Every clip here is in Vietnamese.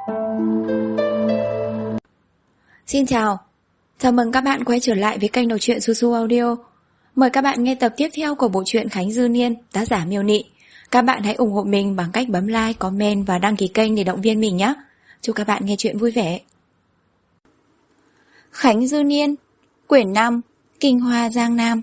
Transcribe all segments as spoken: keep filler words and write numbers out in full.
Xin chào, chào mừng các bạn quay trở lại với kênh đọc truyện Su Su Audio. Mời các bạn nghe tập tiếp theo của bộ truyện Khánh Dư Niên, tác giả Miêu Nị. Các bạn hãy ủng hộ mình bằng cách bấm like, comment và đăng ký kênh để động viên mình nhé. Chúc các bạn nghe truyện vui vẻ. Khánh Dư Niên, quyển năm, Kinh Hoa Giang Nam.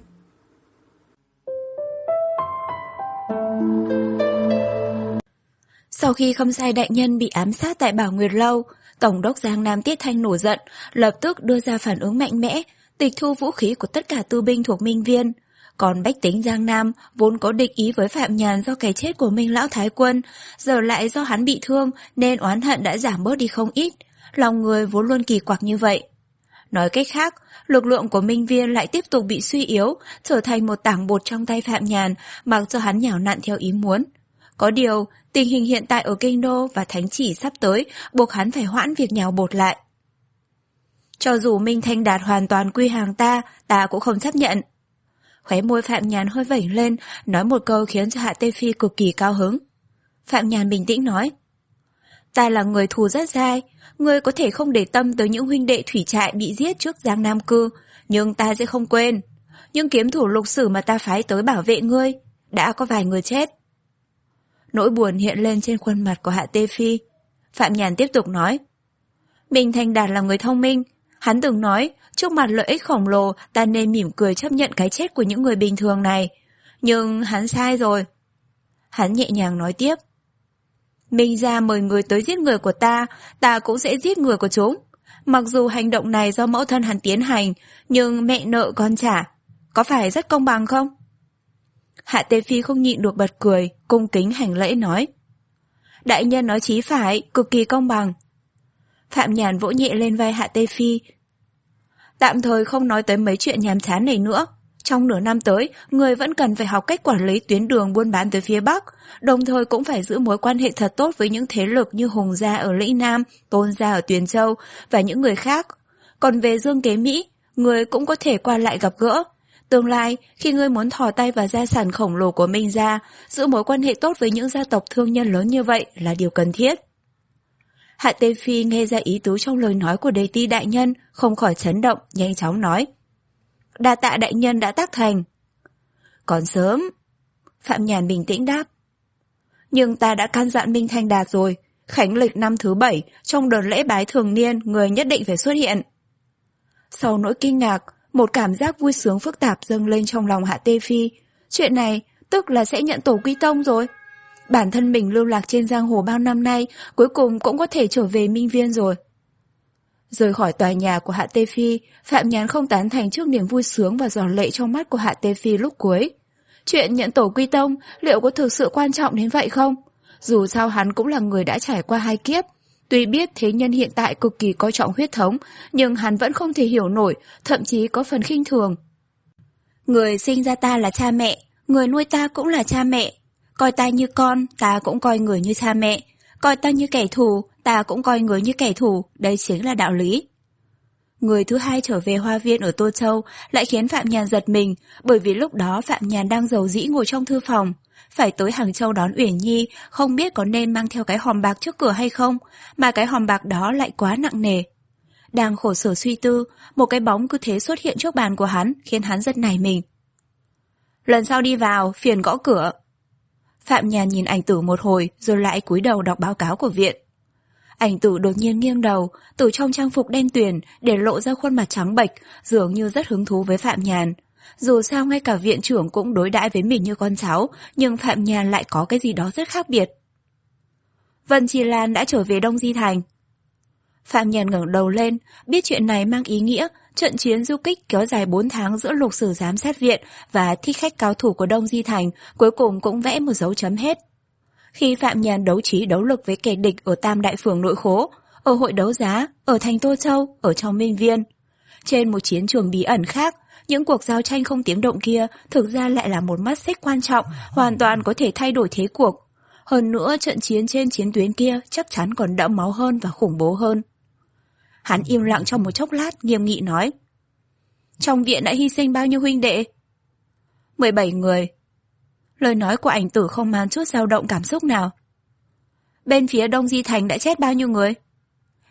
Sau khi Khâm Sai đại nhân bị ám sát tại Bảo Nguyệt Lâu, Tổng đốc Giang Nam Tiết Thanh nổi giận, lập tức đưa ra phản ứng mạnh mẽ, tịch thu vũ khí của tất cả tư binh thuộc Minh Viên. Còn bách tính Giang Nam vốn có địch ý với Phạm Nhàn do cái chết của Minh Lão Thái Quân, giờ lại do hắn bị thương nên oán hận đã giảm bớt đi không ít, lòng người vốn luôn kỳ quặc như vậy. Nói cách khác, lực lượng của Minh Viên lại tiếp tục bị suy yếu, trở thành một tảng bột trong tay Phạm Nhàn, mặc cho hắn nhào nặn theo ý muốn. Có điều, tình hình hiện tại ở Kinh Đô và Thánh Chỉ sắp tới buộc hắn phải hoãn việc nhào bột lại. Cho dù Minh Thanh Đạt hoàn toàn quy hàng ta, ta cũng không chấp nhận. Khóe môi Phạm Nhàn hơi vẩy lên, nói một câu khiến cho Hạ Tê Phi cực kỳ cao hứng. Phạm Nhàn bình tĩnh nói: Ta là người thù rất dai, ngươi có thể không để tâm tới những huynh đệ thủy trại bị giết trước Giang Nam Cư, nhưng ta sẽ không quên. Những kiếm thủ lục sử mà ta phái tới bảo vệ ngươi, đã có vài người chết. Nỗi buồn hiện lên trên khuôn mặt của Hạ Tê Phi. Phạm Nhàn tiếp tục nói: Minh Thanh Đạt là người thông minh. Hắn từng nói, trước mặt lợi ích khổng lồ, ta nên mỉm cười chấp nhận cái chết của những người bình thường này. Nhưng hắn sai rồi. Hắn nhẹ nhàng nói tiếp: Minh gia mời người tới giết người của ta, ta cũng sẽ giết người của chúng. Mặc dù hành động này do mẫu thân hắn tiến hành, nhưng mẹ nợ con trả. Có phải rất công bằng không? Hạ Tê Phi không nhịn được bật cười, cung kính hành lễ nói: Đại nhân nói chí phải, cực kỳ công bằng. Phạm Nhàn vỗ nhẹ lên vai Hạ Tê Phi. Tạm thời không nói tới mấy chuyện nhàm chán này nữa. Trong nửa năm tới, người vẫn cần phải học cách quản lý tuyến đường buôn bán tới phía Bắc, đồng thời cũng phải giữ mối quan hệ thật tốt với những thế lực như Hùng gia ở Lĩnh Nam, Tôn gia ở Tuyền Châu và những người khác. Còn về Dương Kế Mỹ, người cũng có thể qua lại gặp gỡ. Tương lai, khi ngươi muốn thò tay vào gia sản khổng lồ của Minh gia, giữ mối quan hệ tốt với những gia tộc thương nhân lớn như vậy là điều cần thiết. Hạ Tê Phi nghe ra ý tứ trong lời nói của Đề Ti đại nhân, không khỏi chấn động, nhanh chóng nói: Đa tạ đại nhân đã tác thành. Còn sớm. Phạm Nhàn bình tĩnh đáp: Nhưng ta đã căn dặn Minh Thanh Đạt rồi, khánh lịch năm thứ bảy, trong đợt lễ bái thường niên, người nhất định phải xuất hiện. Sau nỗi kinh ngạc, một cảm giác vui sướng phức tạp dâng lên trong lòng Hạ Tê Phi. Chuyện này tức là sẽ nhận tổ quy tông rồi. Bản thân mình lưu lạc trên giang hồ bao năm nay, cuối cùng cũng có thể trở về Minh Viên rồi. Rời khỏi tòa nhà của Hạ Tê Phi, Phạm Nhàn không tán thành trước niềm vui sướng và giọt lệ trong mắt của Hạ Tê Phi lúc cuối. Chuyện nhận tổ quy tông liệu có thực sự quan trọng đến vậy không? Dù sao hắn cũng là người đã trải qua hai kiếp. Tuy biết thế nhân hiện tại cực kỳ coi trọng huyết thống, nhưng hắn vẫn không thể hiểu nổi, thậm chí có phần khinh thường. Người sinh ra ta là cha mẹ, người nuôi ta cũng là cha mẹ. Coi ta như con, ta cũng coi người như cha mẹ. Coi ta như kẻ thù, ta cũng coi người như kẻ thù, đây chính là đạo lý. Người thứ hai trở về hoa viên ở Tô Châu lại khiến Phạm Nhàn giật mình, bởi vì lúc đó Phạm Nhàn đang rầu rĩ ngồi trong thư phòng. Phải tới Hàng Châu đón Uyển Nhi, không biết có nên mang theo cái hòm bạc trước cửa hay không, mà cái hòm bạc đó lại quá nặng nề. Đang khổ sở suy tư, một cái bóng cứ thế xuất hiện trước bàn của hắn, khiến hắn giật nảy mình. Lần sau đi vào, phiền gõ cửa. Phạm Nhàn nhìn ảnh tử một hồi, rồi lại cúi đầu đọc báo cáo của viện. Ảnh tử đột nhiên nghiêng đầu, từ trong trang phục đen tuyền, để lộ ra khuôn mặt trắng bệch, dường như rất hứng thú với Phạm Nhàn. Dù sao ngay cả viện trưởng cũng đối đãi với mình như con cháu, nhưng Phạm Nhàn lại có cái gì đó rất khác biệt. Vân Chi Lan đã trở về Đông Di Thành. Phạm Nhàn ngẩng đầu lên, biết chuyện này mang ý nghĩa trận chiến du kích kéo dài bốn tháng giữa Lục Sử giám sát viện và thích khách cao thủ của Đông Di Thành cuối cùng cũng vẽ một dấu chấm hết. Khi Phạm Nhàn đấu trí đấu lực với kẻ địch ở Tam Đại Phường nội khố, ở hội đấu giá, ở thành Tô Châu, ở trong Minh Viên, trên một chiến trường bí ẩn khác, những cuộc giao tranh không tiếng động kia thực ra lại là một mắt xích quan trọng, hoàn toàn có thể thay đổi thế cuộc. Hơn nữa, trận chiến trên chiến tuyến kia chắc chắn còn đẫm máu hơn và khủng bố hơn. Hắn im lặng trong một chốc lát, nghiêm nghị nói: Trong viện đã hy sinh bao nhiêu huynh đệ? mười bảy người. Lời nói của ảnh tử không mang chút dao động cảm xúc nào. Bên phía Đông Di Thành đã chết bao nhiêu người?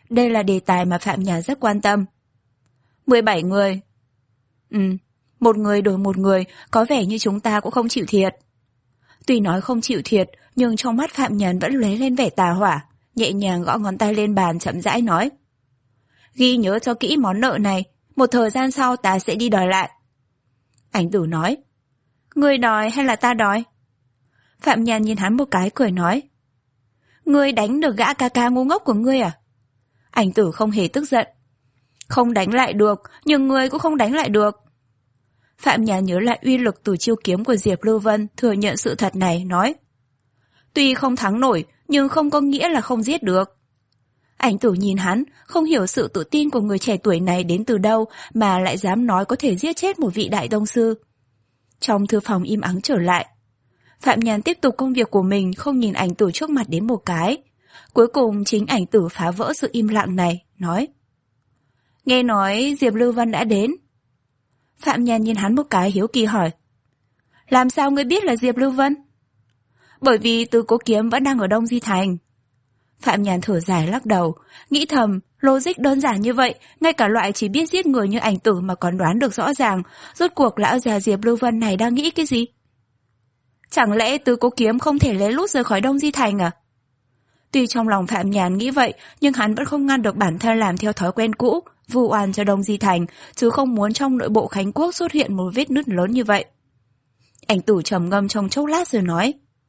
Đây là đề tài mà Phạm Nhàn rất quan tâm. mười bảy người. Ừ, một người đổi một người, có vẻ như chúng ta cũng không chịu thiệt. Tuy nói không chịu thiệt, nhưng trong mắt Phạm Nhàn vẫn lóe lên vẻ tà hỏa, nhẹ nhàng gõ ngón tay lên bàn chậm rãi nói. Ghi nhớ cho kỹ món nợ này, một thời gian sau ta sẽ đi đòi lại. Ảnh Tử nói. Ngươi đòi hay là ta đòi? Phạm Nhàn nhìn hắn một cái cười nói. Ngươi đánh được gã ca ca ngu ngốc của ngươi à? Ảnh Tử không hề tức giận. Không đánh lại được, nhưng ngươi cũng không đánh lại được. Phạm Nhàn nhớ lại uy lực từ chiêu kiếm của Diệp Lưu Vân, thừa nhận sự thật này, nói. Tuy không thắng nổi, nhưng không có nghĩa là không giết được. Ảnh Tử nhìn hắn, không hiểu sự tự tin của người trẻ tuổi này đến từ đâu mà lại dám nói có thể giết chết một vị đại tông sư. Trong thư phòng im ắng trở lại. Phạm Nhàn tiếp tục công việc của mình, không nhìn Ảnh Tử trước mặt đến một cái. Cuối cùng chính Ảnh Tử phá vỡ sự im lặng này, nói. Nghe nói Diệp Lưu Vân đã đến. Phạm Nhàn nhìn hắn một cái hiếu kỳ hỏi. Làm sao ngươi biết là Diệp Lưu Vân? Bởi vì Tứ Cố Kiếm vẫn đang ở Đông Di Thành. Phạm Nhàn thở dài lắc đầu, nghĩ thầm, logic đơn giản như vậy, ngay cả loại chỉ biết giết người như Ảnh Tử mà còn đoán được rõ ràng, rốt cuộc lão già Diệp Lưu Vân này đang nghĩ cái gì? Chẳng lẽ Tứ Cố Kiếm không thể lén lút rời khỏi Đông Di Thành à? Tuy trong lòng Phạm Nhàn nghĩ vậy, nhưng hắn vẫn không ngăn được bản thân làm theo thói quen cũ, vu oan cho Đông Di Thành, chứ không muốn trong nội bộ Khánh Quốc xuất hiện một vết nứt lớn như vậy. Ảnh Tử trầm ngâm trong chốc lát rồi nói.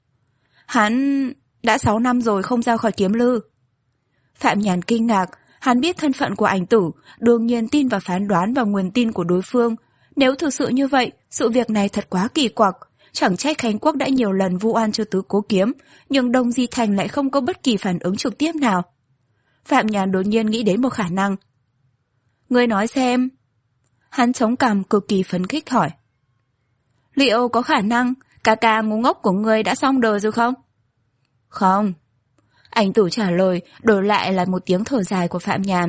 Hắn đã sáu năm rồi không ra khỏi Kiếm Lư. Phạm Nhàn kinh ngạc, hắn biết thân phận của Ảnh Tử, đương nhiên tin vào phán đoán và nguồn tin của đối phương. Nếu thực sự như vậy, sự việc này thật quá kỳ quặc. Chẳng trách Khánh Quốc đã nhiều lần vu oan cho Tứ Cố Kiếm, nhưng Đông Di Thành lại không có bất kỳ phản ứng trực tiếp nào. Phạm Nhàn đột nhiên nghĩ đến một khả năng. Ngươi nói xem. Hắn chống cằm cực kỳ phấn khích hỏi. Liệu có khả năng ca ca ngu ngốc của ngươi đã xong đời rồi không? Không. Ảnh Tử trả lời, đổi lại là một tiếng thở dài của Phạm Nhàn.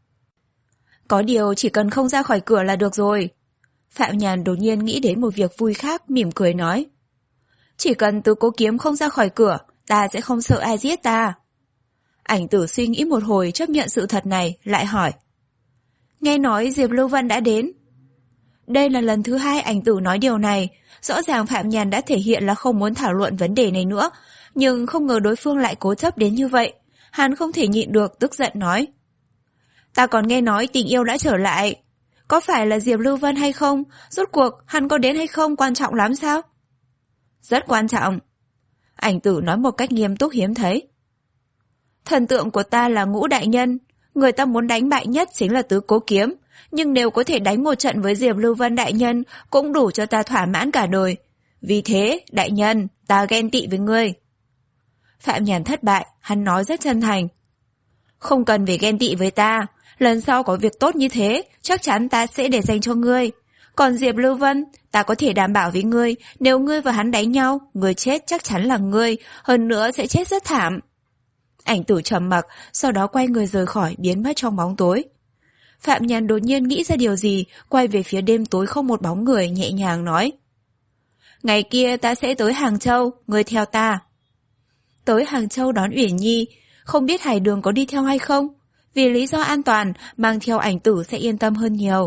Có điều chỉ cần không ra khỏi cửa là được rồi. Phạm Nhàn đột nhiên nghĩ đến một việc vui khác, mỉm cười nói. Chỉ cần Tứ Cố Kiếm không ra khỏi cửa, ta sẽ không sợ ai giết ta. Ảnh Tử suy nghĩ một hồi chấp nhận sự thật này, lại hỏi. Nghe nói Diệp Lưu Vân đã đến. Đây là lần thứ hai Ảnh Tử nói điều này, rõ ràng Phạm Nhàn đã thể hiện là không muốn thảo luận vấn đề này nữa, nhưng không ngờ đối phương lại cố chấp đến như vậy. Hắn không thể nhịn được, tức giận nói. Ta còn nghe nói tình yêu đã trở lại. Có phải là Diệp Lưu Vân hay không? Rốt cuộc hắn có đến hay không quan trọng lắm sao? Rất quan trọng. Ảnh Tử nói một cách nghiêm túc hiếm thấy. Thần tượng của ta là Ngũ Đại Nhân. Người ta muốn đánh bại nhất chính là Tứ Cố Kiếm. Nhưng nếu có thể đánh một trận với Diệp Lưu Vân Đại Nhân cũng đủ cho ta thỏa mãn cả đời. Vì thế, Đại Nhân, ta ghen tị với ngươi. Phạm Nhàn thất bại, hắn nói rất chân thành. Không cần phải ghen tị với ta. Lần sau có việc tốt như thế, chắc chắn ta sẽ để dành cho ngươi. Còn Diệp Lưu Vân, ta có thể đảm bảo với ngươi, nếu ngươi và hắn đánh nhau, người chết chắc chắn là ngươi, hơn nữa sẽ chết rất thảm. Ảnh Tử trầm mặc, sau đó quay người rời khỏi, biến mất trong bóng tối. Phạm Nhàn đột nhiên nghĩ ra điều gì, quay về phía đêm tối không một bóng người, nhẹ nhàng nói. Ngày kia ta sẽ tới Hàng Châu, ngươi theo ta. Tới Hàng Châu đón Uyển Nhi, không biết Hải Đường có đi theo hay không? Vì lý do an toàn, mang theo Ảnh Tử sẽ yên tâm hơn nhiều.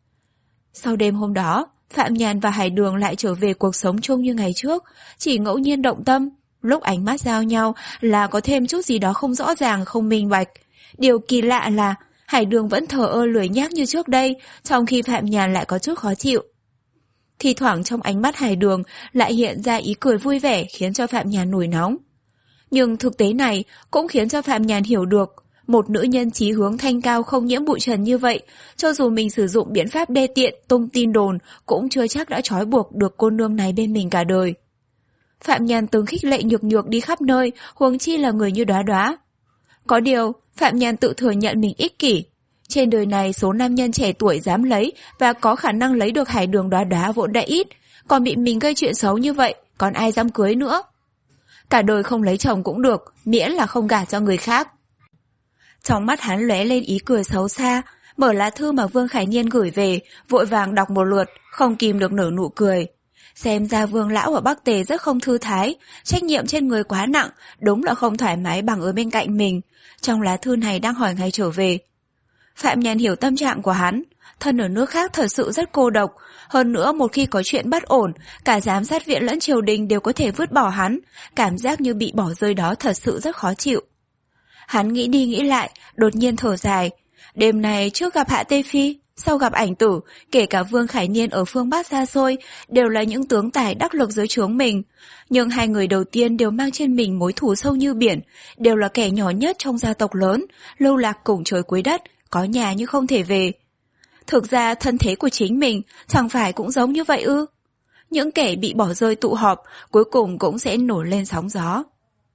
Sau đêm hôm đó, Phạm Nhàn và Hải Đường lại trở về cuộc sống chung như ngày trước, chỉ ngẫu nhiên động tâm. Lúc ánh mắt giao nhau là có thêm chút gì đó không rõ ràng, không minh bạch. Điều kỳ lạ là Hải Đường vẫn thờ ơ lười nhác như trước đây, trong khi Phạm Nhàn lại có chút khó chịu. Thì thoảng trong ánh mắt Hải Đường lại hiện ra ý cười vui vẻ, khiến cho Phạm Nhàn nổi nóng. Nhưng thực tế này cũng khiến cho Phạm Nhàn hiểu được, một nữ nhân chí hướng thanh cao không nhiễm bụi trần như vậy, cho dù mình sử dụng biện pháp đê tiện, tung tin đồn, cũng chưa chắc đã trói buộc được cô nương này bên mình cả đời. Phạm Nhàn từng khích lệ nhược nhược đi khắp nơi, huống chi là người như Đóa Đóa. Có điều, Phạm Nhàn tự thừa nhận mình ích kỷ. Trên đời này số nam nhân trẻ tuổi dám lấy và có khả năng lấy được Hải Đường Đóa Đóa vốn đã ít, còn bị mình gây chuyện xấu như vậy, còn ai dám cưới nữa. Cả đời không lấy chồng cũng được, miễn là không gả cho người khác. Trong mắt hắn lóe lên ý cười xấu xa, mở lá thư mà Vương Khải Niên gửi về, vội vàng đọc một lượt, không kìm được nở nụ cười. Xem ra Vương lão ở Bắc Tề rất không thư thái, trách nhiệm trên người quá nặng, đúng là không thoải mái bằng ở bên cạnh mình. Trong lá thư này đang hỏi ngày trở về. Phạm Nhàn hiểu tâm trạng của hắn, thân ở nước khác thật sự rất cô độc, hơn nữa một khi có chuyện bất ổn, cả giám sát viện lẫn triều đình đều có thể vứt bỏ hắn, cảm giác như bị bỏ rơi đó thật sự rất khó chịu. Hắn nghĩ đi nghĩ lại, đột nhiên thở dài, đêm này trước gặp Hạ Tê Phi, sau gặp Ảnh Tử, kể cả Vương Khải Niên ở phương Bắc xa xôi, đều là những tướng tài đắc lực dưới trướng mình. Nhưng hai người đầu tiên đều mang trên mình mối thù sâu như biển, đều là kẻ nhỏ nhất trong gia tộc lớn, lưu lạc cùng trời cuối đất, có nhà nhưng không thể về. Thực ra thân thế của chính mình chẳng phải cũng giống như vậy ư? Những kẻ bị bỏ rơi tụ họp cuối cùng cũng sẽ nổi lên sóng gió.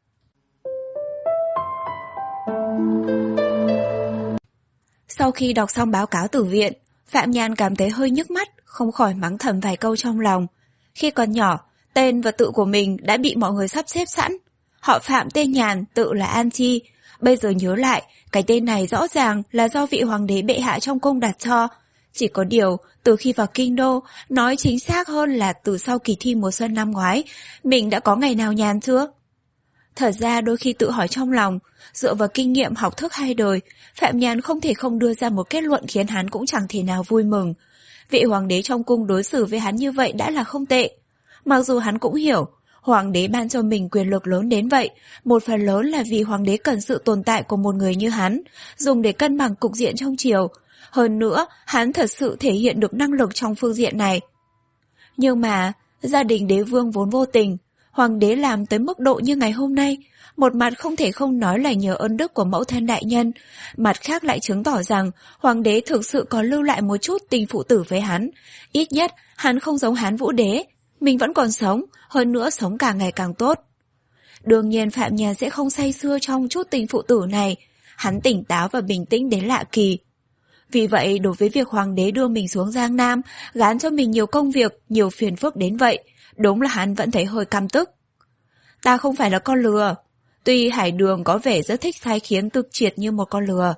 Sau khi đọc xong báo cáo từ viện, Phạm Nhàn cảm thấy hơi nhức mắt, không khỏi mắng thầm vài câu trong lòng. Khi còn nhỏ, tên và tự của mình đã bị mọi người sắp xếp sẵn. Họ Phạm tên Nhàn, tự là An Chi. Bây giờ nhớ lại, cái tên này rõ ràng là do vị hoàng đế bệ hạ trong cung đặt cho. Chỉ có điều, từ khi vào kinh đô, nói chính xác hơn là từ sau kỳ thi mùa xuân năm ngoái, mình đã có ngày nào nhàn chưa? Thật ra đôi khi tự hỏi trong lòng, dựa vào kinh nghiệm học thức hai đời, Phạm Nhàn không thể không đưa ra một kết luận khiến hắn cũng chẳng thể nào vui mừng. Vị hoàng đế trong cung đối xử với hắn như vậy đã là không tệ. Mặc dù hắn cũng hiểu, hoàng đế ban cho mình quyền lực lớn đến vậy, một phần lớn là vì hoàng đế cần sự tồn tại của một người như hắn, dùng để cân bằng cục diện trong triều. Hơn nữa, hắn thật sự thể hiện được năng lực trong phương diện này. Nhưng mà, gia đình đế vương vốn vô tình, hoàng đế làm tới mức độ như ngày hôm nay, một mặt không thể không nói là nhờ ơn đức của mẫu thân đại nhân, mặt khác lại chứng tỏ rằng hoàng đế thực sự có lưu lại một chút tình phụ tử với hắn. Ít nhất, hắn không giống Hán Vũ đế, mình vẫn còn sống, hơn nữa sống càng ngày càng tốt. Đương nhiên Phạm Nhàn sẽ không say sưa trong chút tình phụ tử này, hắn tỉnh táo và bình tĩnh đến lạ kỳ. Vì vậy, đối với việc hoàng đế đưa mình xuống Giang Nam, gán cho mình nhiều công việc, nhiều phiền phức đến vậy, đúng là hắn vẫn thấy hơi căm tức. Ta không phải là con lừa, tuy Hải Đường có vẻ rất thích sai khiến Tực Triệt như một con lừa.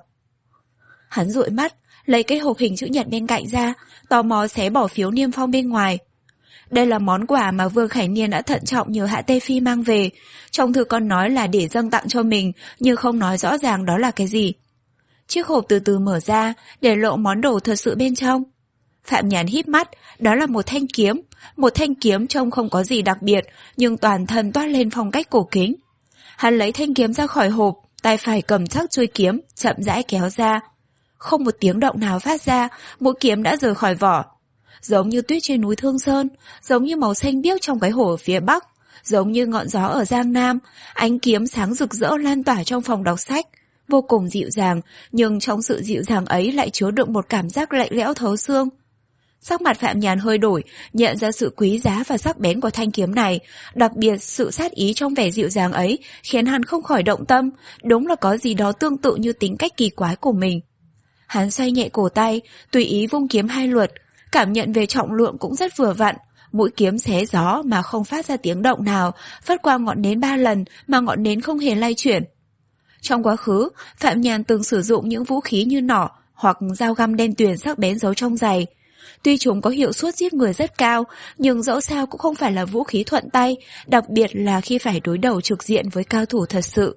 Hắn dụi mắt, lấy cái hộp hình chữ nhật bên cạnh ra, tò mò xé bỏ phiếu niêm phong bên ngoài. Đây là món quà mà Vương Khải Niên đã thận trọng nhờ Hạ Tê Phi mang về. Trong thư con nói là để dâng tặng cho mình, nhưng không nói rõ ràng đó là cái gì. Chiếc hộp từ từ mở ra, để lộ món đồ thật sự bên trong. Phạm Nhàn híp mắt, đó là một thanh kiếm. Một thanh kiếm trông không có gì đặc biệt, nhưng toàn thân toát lên phong cách cổ kính. Hắn lấy thanh kiếm ra khỏi hộp, tay phải cầm chắc chuôi kiếm, chậm rãi kéo ra. Không một tiếng động nào phát ra, mũi kiếm đã rời khỏi vỏ. Giống như tuyết trên núi Thương Sơn, giống như màu xanh biếc trong cái hồ ở phía Bắc, giống như ngọn gió ở Giang Nam, ánh kiếm sáng rực rỡ lan tỏa trong phòng đọc sách. Vô cùng dịu dàng, nhưng trong sự dịu dàng ấy lại chứa đựng một cảm giác lạnh lẽo thấu xương. Sắc mặt Phạm Nhàn hơi đổi, nhận ra sự quý giá và sắc bén của thanh kiếm này, đặc biệt sự sát ý trong vẻ dịu dàng ấy khiến hắn không khỏi động tâm, đúng là có gì đó tương tự như tính cách kỳ quái của mình. Hắn xoay nhẹ cổ tay, tùy ý vung kiếm hai lượt, cảm nhận về trọng lượng cũng rất vừa vặn, mũi kiếm xé gió mà không phát ra tiếng động nào, phất qua ngọn nến ba lần mà ngọn nến không hề lay chuyển. Trong quá khứ, Phạm Nhàn từng sử dụng những vũ khí như nỏ hoặc dao găm đen tuyền sắc bén giấu trong giày. Tuy chúng có hiệu suất giết người rất cao, nhưng dẫu sao cũng không phải là vũ khí thuận tay, đặc biệt là khi phải đối đầu trực diện với cao thủ thật sự.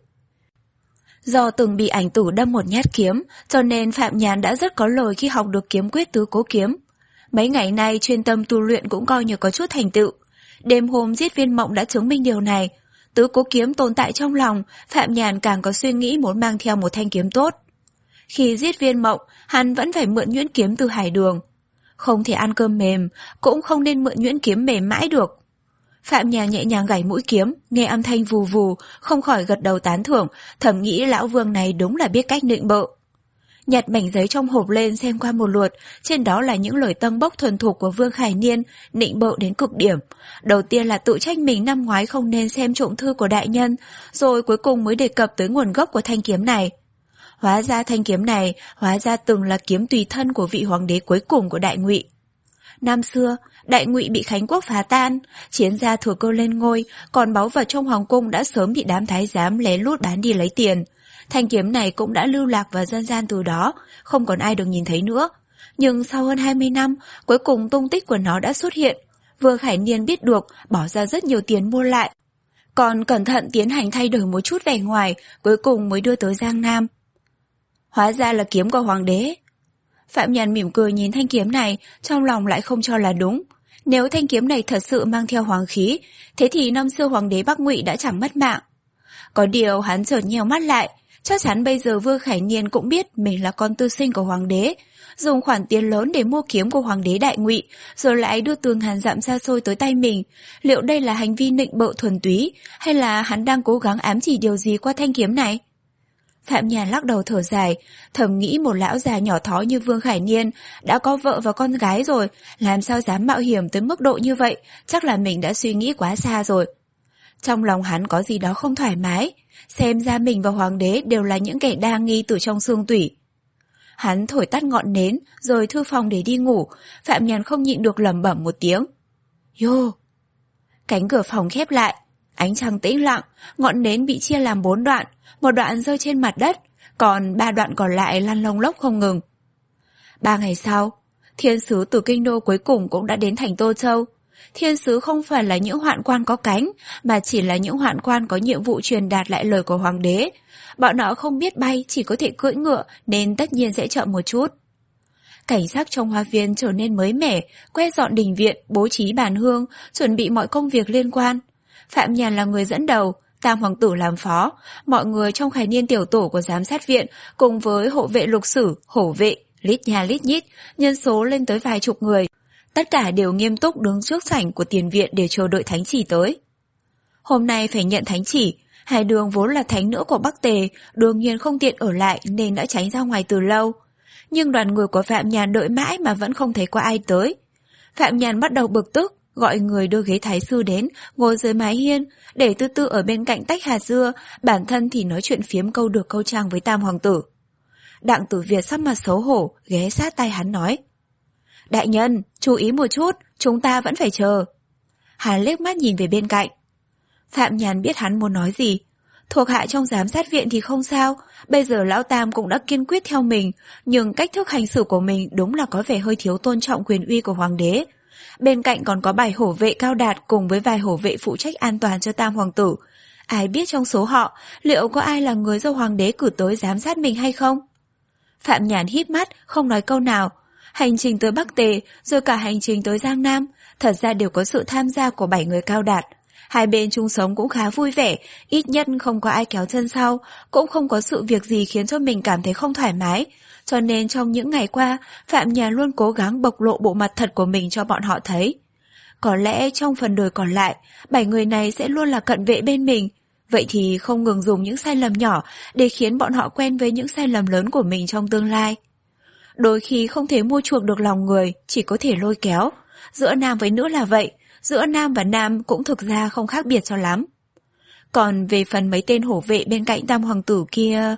Do từng bị Ảnh Tử đâm một nhát kiếm, cho nên Phạm Nhàn đã rất có lời khi học được kiếm quyết tứ cố kiếm. Mấy ngày nay chuyên tâm tu luyện cũng coi như có chút thành tựu. Đêm hôm giết Viên Mộng đã chứng minh điều này. Tứ cố kiếm tồn tại trong lòng, Phạm Nhàn càng có suy nghĩ muốn mang theo một thanh kiếm tốt. Khi giết Viên Mộng, hắn vẫn phải mượn nhuyễn kiếm từ Hải Đường. Không thể ăn cơm mềm, cũng không nên mượn nhuyễn kiếm mềm mãi được. Phạm Nhàn nhẹ nhàng gảy mũi kiếm, nghe âm thanh vù vù, không khỏi gật đầu tán thưởng, thầm nghĩ lão Vương này đúng là biết cách nịnh bợ. Nhặt mảnh giấy trong hộp lên xem qua một lượt, trên đó là những lời tâng bốc thuần thục của Vương Khải Niên, nịnh bợ đến cực điểm. Đầu tiên là tự trách mình năm ngoái không nên xem trộm thư của đại nhân, rồi cuối cùng mới đề cập tới nguồn gốc của thanh kiếm này. Hóa ra thanh kiếm này, hóa ra từng là kiếm tùy thân của vị hoàng đế cuối cùng của Đại Ngụy. Năm xưa, Đại Ngụy bị Khánh quốc phá tan, chiến gia thừa cơ lên ngôi, còn báu vật trong hoàng cung đã sớm bị đám thái giám lén lút bán đi lấy tiền. Thanh kiếm này cũng đã lưu lạc vào dân gian từ đó, không còn ai được nhìn thấy nữa. Nhưng sau hơn hai mươi năm, cuối cùng tung tích của nó đã xuất hiện. Vương Khải Niên biết được, bỏ ra rất nhiều tiền mua lại. Còn cẩn thận tiến hành thay đổi một chút vẻ ngoài, cuối cùng mới đưa tới Giang Nam. Hóa ra là kiếm của hoàng đế. Phạm Nhàn mỉm cười nhìn thanh kiếm này, trong lòng lại không cho là đúng. Nếu thanh kiếm này thật sự mang theo hoàng khí, thế thì năm xưa hoàng đế Bắc Ngụy đã chẳng mất mạng. Có điều hắn chợt nheo mắt lại, chắc chắn bây giờ Vương Khải Niên cũng biết mình là con tư sinh của hoàng đế, dùng khoản tiền lớn để mua kiếm của hoàng đế Đại Ngụy, rồi lại đưa từ ngàn dặm xa xôi tới tay mình. Liệu đây là hành vi nịnh bợ thuần túy, hay là hắn đang cố gắng ám chỉ điều gì qua thanh kiếm này? Phạm Nhàn lắc đầu thở dài, thầm nghĩ một lão già nhỏ thó như Vương Khải Niên đã có vợ và con gái rồi, làm sao dám mạo hiểm tới mức độ như vậy, chắc là mình đã suy nghĩ quá xa rồi. Trong lòng hắn có gì đó không thoải mái, xem ra mình và hoàng đế đều là những kẻ đa nghi từ trong xương tủy. Hắn thổi tắt ngọn nến, rồi thư phòng để đi ngủ, Phạm Nhàn không nhịn được lẩm bẩm một tiếng. Yo! Cánh cửa phòng khép lại, ánh trăng tĩnh lặng, ngọn nến bị chia làm bốn đoạn, một đoạn rơi trên mặt đất, còn ba đoạn còn lại lăn lông lốc không ngừng. Ba ngày sau, thiên sứ từ kinh đô cuối cùng cũng đã đến thành Tô Châu. Thiên sứ không phải là những hoạn quan có cánh, mà chỉ là những hoạn quan có nhiệm vụ truyền đạt lại lời của hoàng đế. Bọn họ không biết bay, chỉ có thể cưỡi ngựa, nên tất nhiên sẽ chậm một chút. Cảnh sắc trong hoa viên trở nên mới mẻ, quét dọn đình viện, bố trí bàn hương, chuẩn bị mọi công việc liên quan. Phạm Nhàn là người dẫn đầu, Tam hoàng tử làm phó, mọi người trong Khải Niên tiểu tổ của giám sát viện cùng với hộ vệ lục sử, hổ vệ, lít nha lít nhít, nhân số lên tới vài chục người. Tất cả đều nghiêm túc đứng trước sảnh của tiền viện để chờ đợi thánh chỉ tới. Hôm nay phải nhận thánh chỉ, Hải Đường vốn là thánh nữ của Bắc Tề, đương nhiên không tiện ở lại nên đã tránh ra ngoài từ lâu. Nhưng đoàn người của Phạm Nhàn đợi mãi mà vẫn không thấy có ai tới. Phạm Nhàn bắt đầu bực tức, gọi người đưa ghế thái sư đến, ngồi dưới mái hiên, để Tư Tư ở bên cạnh tách hạt dưa, bản thân thì nói chuyện phiếm câu được câu trang với Tam hoàng tử. Đặng Tử Việt sắc mặt xấu hổ, ghé sát tay hắn nói. Đại nhân, chú ý một chút, chúng ta vẫn phải chờ. Hắn liếc mắt nhìn về bên cạnh. Phạm Nhàn biết hắn muốn nói gì. Thuộc hạ trong giám sát viện thì không sao, bây giờ lão Tam cũng đã kiên quyết theo mình, nhưng cách thức hành xử của mình đúng là có vẻ hơi thiếu tôn trọng quyền uy của hoàng đế. Bên cạnh còn có bài hổ vệ Cao Đạt cùng với vài hổ vệ phụ trách an toàn cho Tam hoàng tử. Ai biết trong số họ, liệu có ai là người do hoàng đế cử tới giám sát mình hay không? Phạm Nhàn híp mắt, không nói câu nào. Hành trình tới Bắc Tề, rồi cả hành trình tới Giang Nam, thật ra đều có sự tham gia của bảy người Cao Đạt. Hai bên chung sống cũng khá vui vẻ, ít nhất không có ai kéo chân sau, cũng không có sự việc gì khiến cho mình cảm thấy không thoải mái. Cho nên trong những ngày qua, Phạm Nhàn luôn cố gắng bộc lộ bộ mặt thật của mình cho bọn họ thấy. Có lẽ trong phần đời còn lại, bảy người này sẽ luôn là cận vệ bên mình. Vậy thì không ngừng dùng những sai lầm nhỏ để khiến bọn họ quen với những sai lầm lớn của mình trong tương lai. Đôi khi không thể mua chuộc được lòng người, chỉ có thể lôi kéo. Giữa nam với nữ là vậy, giữa nam và nam cũng thực ra không khác biệt cho lắm. Còn về phần mấy tên hổ vệ bên cạnh Tam hoàng tử kia...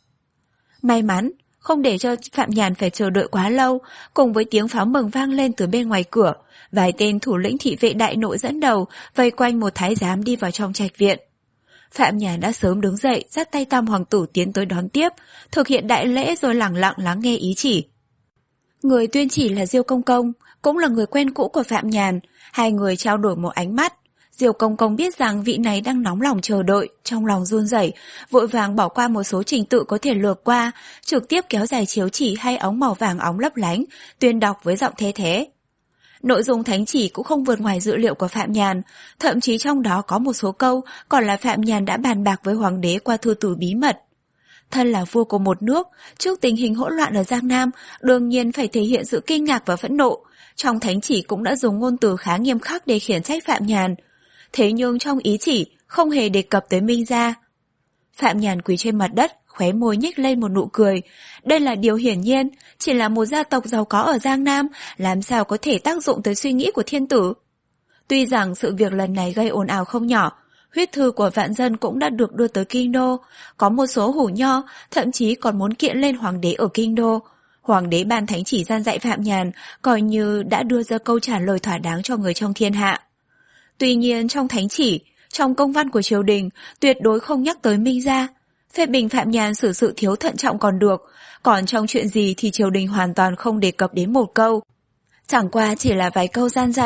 May mắn, không để cho Phạm Nhàn phải chờ đợi quá lâu, cùng với tiếng pháo mừng vang lên từ bên ngoài cửa, vài tên thủ lĩnh thị vệ đại nội dẫn đầu, vây quanh một thái giám đi vào trong trạch viện. Phạm Nhàn đã sớm đứng dậy, dắt tay Tam hoàng tử tiến tới đón tiếp, thực hiện đại lễ rồi lẳng lặng lắng nghe ý chỉ. Người tuyên chỉ là Diêu Công Công, cũng là người quen cũ của Phạm Nhàn, hai người trao đổi một ánh mắt. Diêu Công Công biết rằng vị này đang nóng lòng chờ đợi, trong lòng run rẩy, vội vàng bỏ qua một số trình tự có thể lược qua, trực tiếp kéo dài chiếu chỉ hay ống màu vàng óng lấp lánh, tuyên đọc với giọng thế thế. Nội dung thánh chỉ cũng không vượt ngoài dự liệu của Phạm Nhàn, thậm chí trong đó có một số câu còn là Phạm Nhàn đã bàn bạc với hoàng đế qua thư từ bí mật. Thân là vua của một nước, trước tình hình hỗn loạn ở Giang Nam, đương nhiên phải thể hiện sự kinh ngạc và phẫn nộ. Trong thánh chỉ cũng đã dùng ngôn từ khá nghiêm khắc để khiển trách Phạm Nhàn. Thế nhưng trong ý chỉ không hề đề cập tới Minh gia. Phạm Nhàn quỳ trên mặt đất, khóe môi nhếch lên một nụ cười. Đây là điều hiển nhiên, chỉ là một gia tộc giàu có ở Giang Nam, làm sao có thể tác dụng tới suy nghĩ của thiên tử. Tuy rằng sự việc lần này gây ồn ào không nhỏ, huyết thư của vạn dân cũng đã được đưa tới kinh đô, có một số hủ nho thậm chí còn muốn kiện lên hoàng đế ở kinh đô. Hoàng đế ban thánh chỉ gian dạy Phạm Nhàn, coi như đã đưa ra câu trả lời thỏa đáng cho người trong thiên hạ. Tuy nhiên trong thánh chỉ, trong công văn của triều đình, tuyệt đối không nhắc tới Minh gia. Phê bình Phạm Nhàn xử sự thiếu thận trọng còn được, còn trong chuyện gì thì triều đình hoàn toàn không đề cập đến một câu. Chẳng qua chỉ là vài câu gian dạy,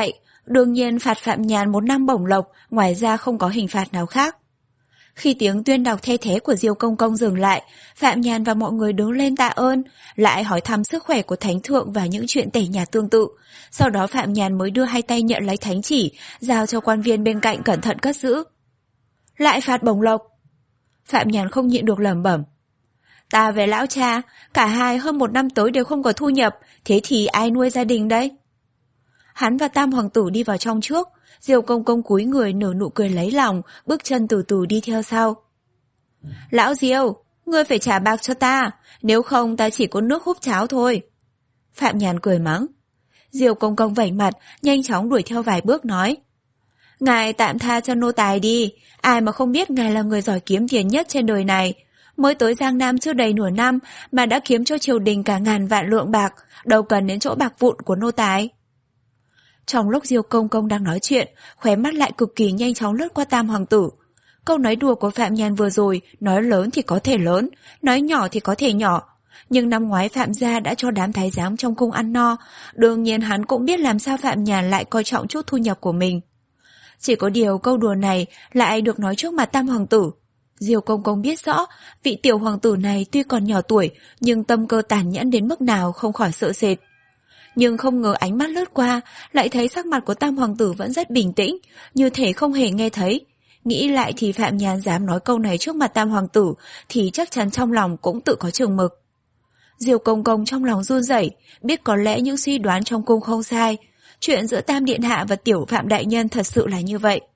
Đương nhiên phạt Phạm Nhàn một năm bổng lộc, ngoài ra không có hình phạt nào khác. Khi tiếng tuyên đọc thay thế của Diêu Công Công dừng lại, Phạm Nhàn và mọi người đứng lên tạ ơn, lại hỏi thăm sức khỏe của Thánh Thượng và những chuyện tẻ nhạt tương tự. Sau đó Phạm Nhàn mới đưa hai tay nhận lấy thánh chỉ, giao cho quan viên bên cạnh cẩn thận cất giữ. Lại phạt bổng lộc. Phạm Nhàn không nhịn được lẩm bẩm. Ta về lão cha, cả hai hơn một năm tới đều không có thu nhập, thế thì ai nuôi gia đình đây? Hắn và Tam Hoàng tử đi vào trong trước, Diêu Công Công cúi người nở nụ cười lấy lòng, bước chân từ từ đi theo sau. Lão Diêu, ngươi phải trả bạc cho ta, nếu không ta chỉ có nước húp cháo thôi. Phạm Nhàn cười mắng. Diêu Công Công vẩy mặt, nhanh chóng đuổi theo vài bước nói. Ngài tạm tha cho nô tài đi, ai mà không biết ngài là người giỏi kiếm tiền nhất trên đời này. Mới tới Giang Nam chưa đầy nửa năm mà đã kiếm cho triều đình cả ngàn vạn lượng bạc, đâu cần đến chỗ bạc vụn của nô tài. Trong lúc Diêu Công Công đang nói chuyện, khóe mắt lại cực kỳ nhanh chóng lướt qua Tam Hoàng tử. Câu nói đùa của Phạm Nhàn vừa rồi, nói lớn thì có thể lớn, nói nhỏ thì có thể nhỏ. Nhưng năm ngoái Phạm gia đã cho đám thái giám trong cung ăn no, đương nhiên hắn cũng biết làm sao Phạm Nhàn lại coi trọng chút thu nhập của mình. Chỉ có điều câu đùa này lại được nói trước mặt Tam Hoàng tử. Diêu Công Công biết rõ, vị tiểu hoàng tử này tuy còn nhỏ tuổi, nhưng tâm cơ tàn nhẫn đến mức nào không khỏi sợ sệt. Nhưng không ngờ ánh mắt lướt qua, lại thấy sắc mặt của Tam Hoàng tử vẫn rất bình tĩnh, như thể không hề nghe thấy. Nghĩ lại thì Phạm Nhàn dám nói câu này trước mặt Tam Hoàng tử, thì chắc chắn trong lòng cũng tự có chừng mực. Diêu Công Công trong lòng run rẩy, biết có lẽ những suy đoán trong cung không sai. Chuyện giữa Tam Điện Hạ và tiểu Phạm Đại Nhân thật sự là như vậy.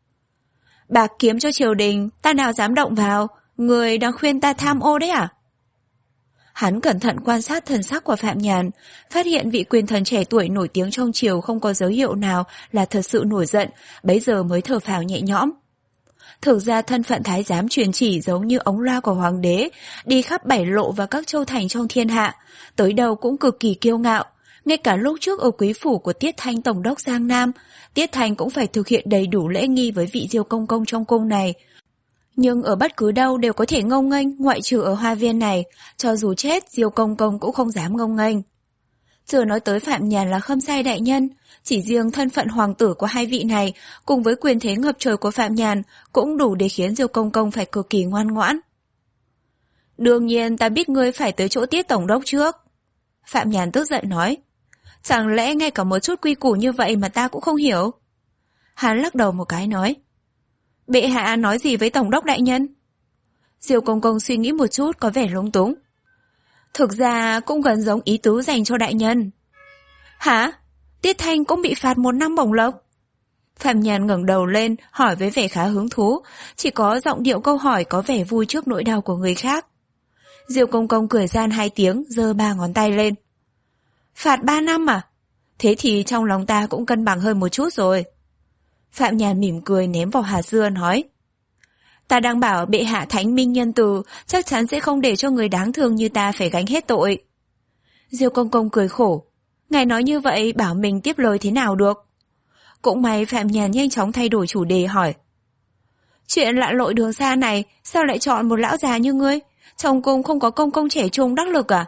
Bạc kiếm cho triều đình, ta nào dám động vào, người đang khuyên ta tham ô đấy à? Hắn cẩn thận quan sát thần sắc của Phạm Nhàn, phát hiện vị quyền thần trẻ tuổi nổi tiếng trong triều không có dấu hiệu nào là thật sự nổi giận, bấy giờ mới thở phào nhẹ nhõm. Thực ra thân phận thái giám truyền chỉ giống như ống loa của hoàng đế, đi khắp bảy lộ và các châu thành trong thiên hạ, tới đâu cũng cực kỳ kiêu ngạo. Ngay cả lúc trước ở quý phủ của Tiết Thanh tổng đốc Giang Nam, Tiết Thanh cũng phải thực hiện đầy đủ lễ nghi với vị Diêu Công Công trong cung này. Nhưng ở bất cứ đâu đều có thể ngông nghênh, ngoại trừ ở hoa viên này, cho dù chết Diêu Công Công cũng không dám ngông nghênh. Chưa nói tới Phạm Nhàn là Khâm Sai đại nhân, chỉ riêng thân phận hoàng tử của hai vị này cùng với quyền thế ngập trời của Phạm Nhàn cũng đủ để khiến Diêu Công Công phải cực kỳ ngoan ngoãn. Đương nhiên ta biết ngươi phải tới chỗ Tiết tổng đốc trước. Phạm Nhàn tức giận nói. Chẳng lẽ ngay cả một chút quy củ như vậy mà ta cũng không hiểu? Hắn lắc đầu một cái nói. Bệ hạ nói gì với tổng đốc đại nhân? Diêu Công Công suy nghĩ một chút có vẻ lúng túng. Thực ra cũng gần giống ý tứ dành cho đại nhân. Hả? Tiết Thanh cũng bị phạt một năm bổng lộc? Phạm Nhàn ngẩng đầu lên hỏi với vẻ khá hứng thú, chỉ có giọng điệu câu hỏi có vẻ vui trước nỗi đau của người khác. Diêu Công Công cười gian hai tiếng, giơ ba ngón tay lên. Phạt ba năm à? Thế thì trong lòng ta cũng cân bằng hơn một chút rồi. Phạm Nhàn mỉm cười ném vào hạt dưa nói. Ta đang bảo bệ hạ thánh minh nhân từ, chắc chắn sẽ không để cho người đáng thương như ta phải gánh hết tội. Diêu Công Công cười khổ. Ngài nói như vậy bảo mình tiếp lời thế nào được? Cũng may Phạm Nhàn nhanh chóng thay đổi chủ đề hỏi. Chuyện lạ lội đường xa này, sao lại chọn một lão già như ngươi? Trong cung không có công công trẻ trung đắc lực à?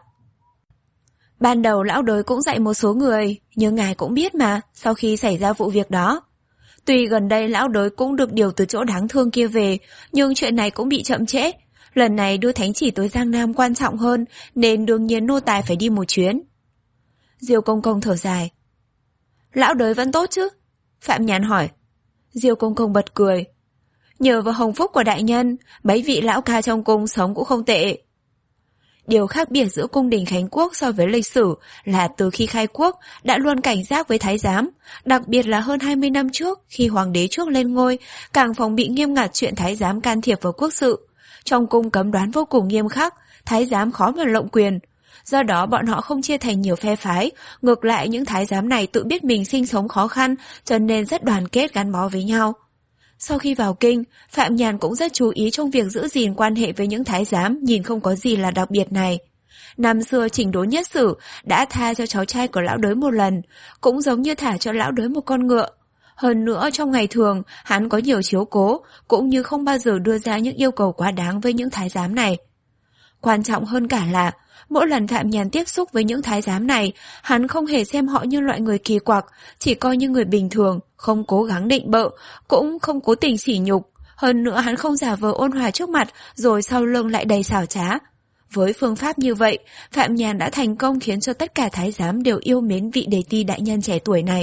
Ban đầu lão đới cũng dạy một số người, nhưng ngài cũng biết mà, sau khi xảy ra vụ việc đó. Tuy gần đây lão đới cũng được điều từ chỗ đáng thương kia về, nhưng chuyện này cũng bị chậm trễ. Lần này đưa thánh chỉ tới Giang Nam quan trọng hơn, nên đương nhiên nô tài phải đi một chuyến. Diêu Công Công thở dài. Lão đới vẫn tốt chứ? Phạm Nhàn hỏi. Diêu Công Công bật cười. Nhờ vào hồng phúc của đại nhân, mấy vị lão ca trong cung sống cũng không tệ. Điều khác biệt giữa cung đình Khánh Quốc so với lịch sử là từ khi khai quốc đã luôn cảnh giác với thái giám, đặc biệt là hơn hai mươi năm trước khi hoàng đế trước lên ngôi, càng phòng bị nghiêm ngặt chuyện thái giám can thiệp vào quốc sự. Trong cung cấm đoán vô cùng nghiêm khắc, thái giám khó mà lộng quyền. Do đó bọn họ không chia thành nhiều phe phái, ngược lại những thái giám này tự biết mình sinh sống khó khăn cho nên rất đoàn kết gắn bó với nhau. Sau khi vào kinh, Phạm Nhàn cũng rất chú ý trong việc giữ gìn quan hệ với những thái giám nhìn không có gì là đặc biệt này. Năm xưa Trình Đốn Nhất Sử đã tha cho cháu trai của lão đới một lần, cũng giống như thả cho lão đới một con ngựa. Hơn nữa trong ngày thường, hắn có nhiều chiếu cố, cũng như không bao giờ đưa ra những yêu cầu quá đáng với những thái giám này. Quan trọng hơn cả là, mỗi lần Phạm Nhàn tiếp xúc với những thái giám này, hắn không hề xem họ như loại người kỳ quặc, chỉ coi như người bình thường, không cố gắng định bợ, cũng không cố tình sỉ nhục. Hơn nữa hắn không giả vờ ôn hòa trước mặt, rồi sau lưng lại đầy xảo trá. Với phương pháp như vậy, Phạm Nhàn đã thành công khiến cho tất cả thái giám đều yêu mến vị đề ti đại nhân trẻ tuổi này.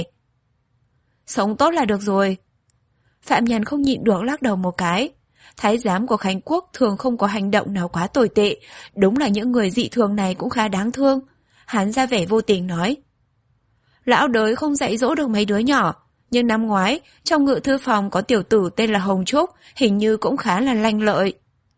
Sống tốt là được rồi. Phạm Nhàn không nhịn được lắc đầu một cái. Thái giám của Khánh Quốc thường không có hành động nào quá tồi tệ, đúng là những người dị thường này cũng khá đáng thương. Hắn ra vẻ vô tình nói. Lão đới không dạy dỗ được mấy đứa nhỏ, nhưng năm ngoái, trong ngự thư phòng có tiểu tử tên là Hồng Trúc, hình như cũng khá là lanh lợi.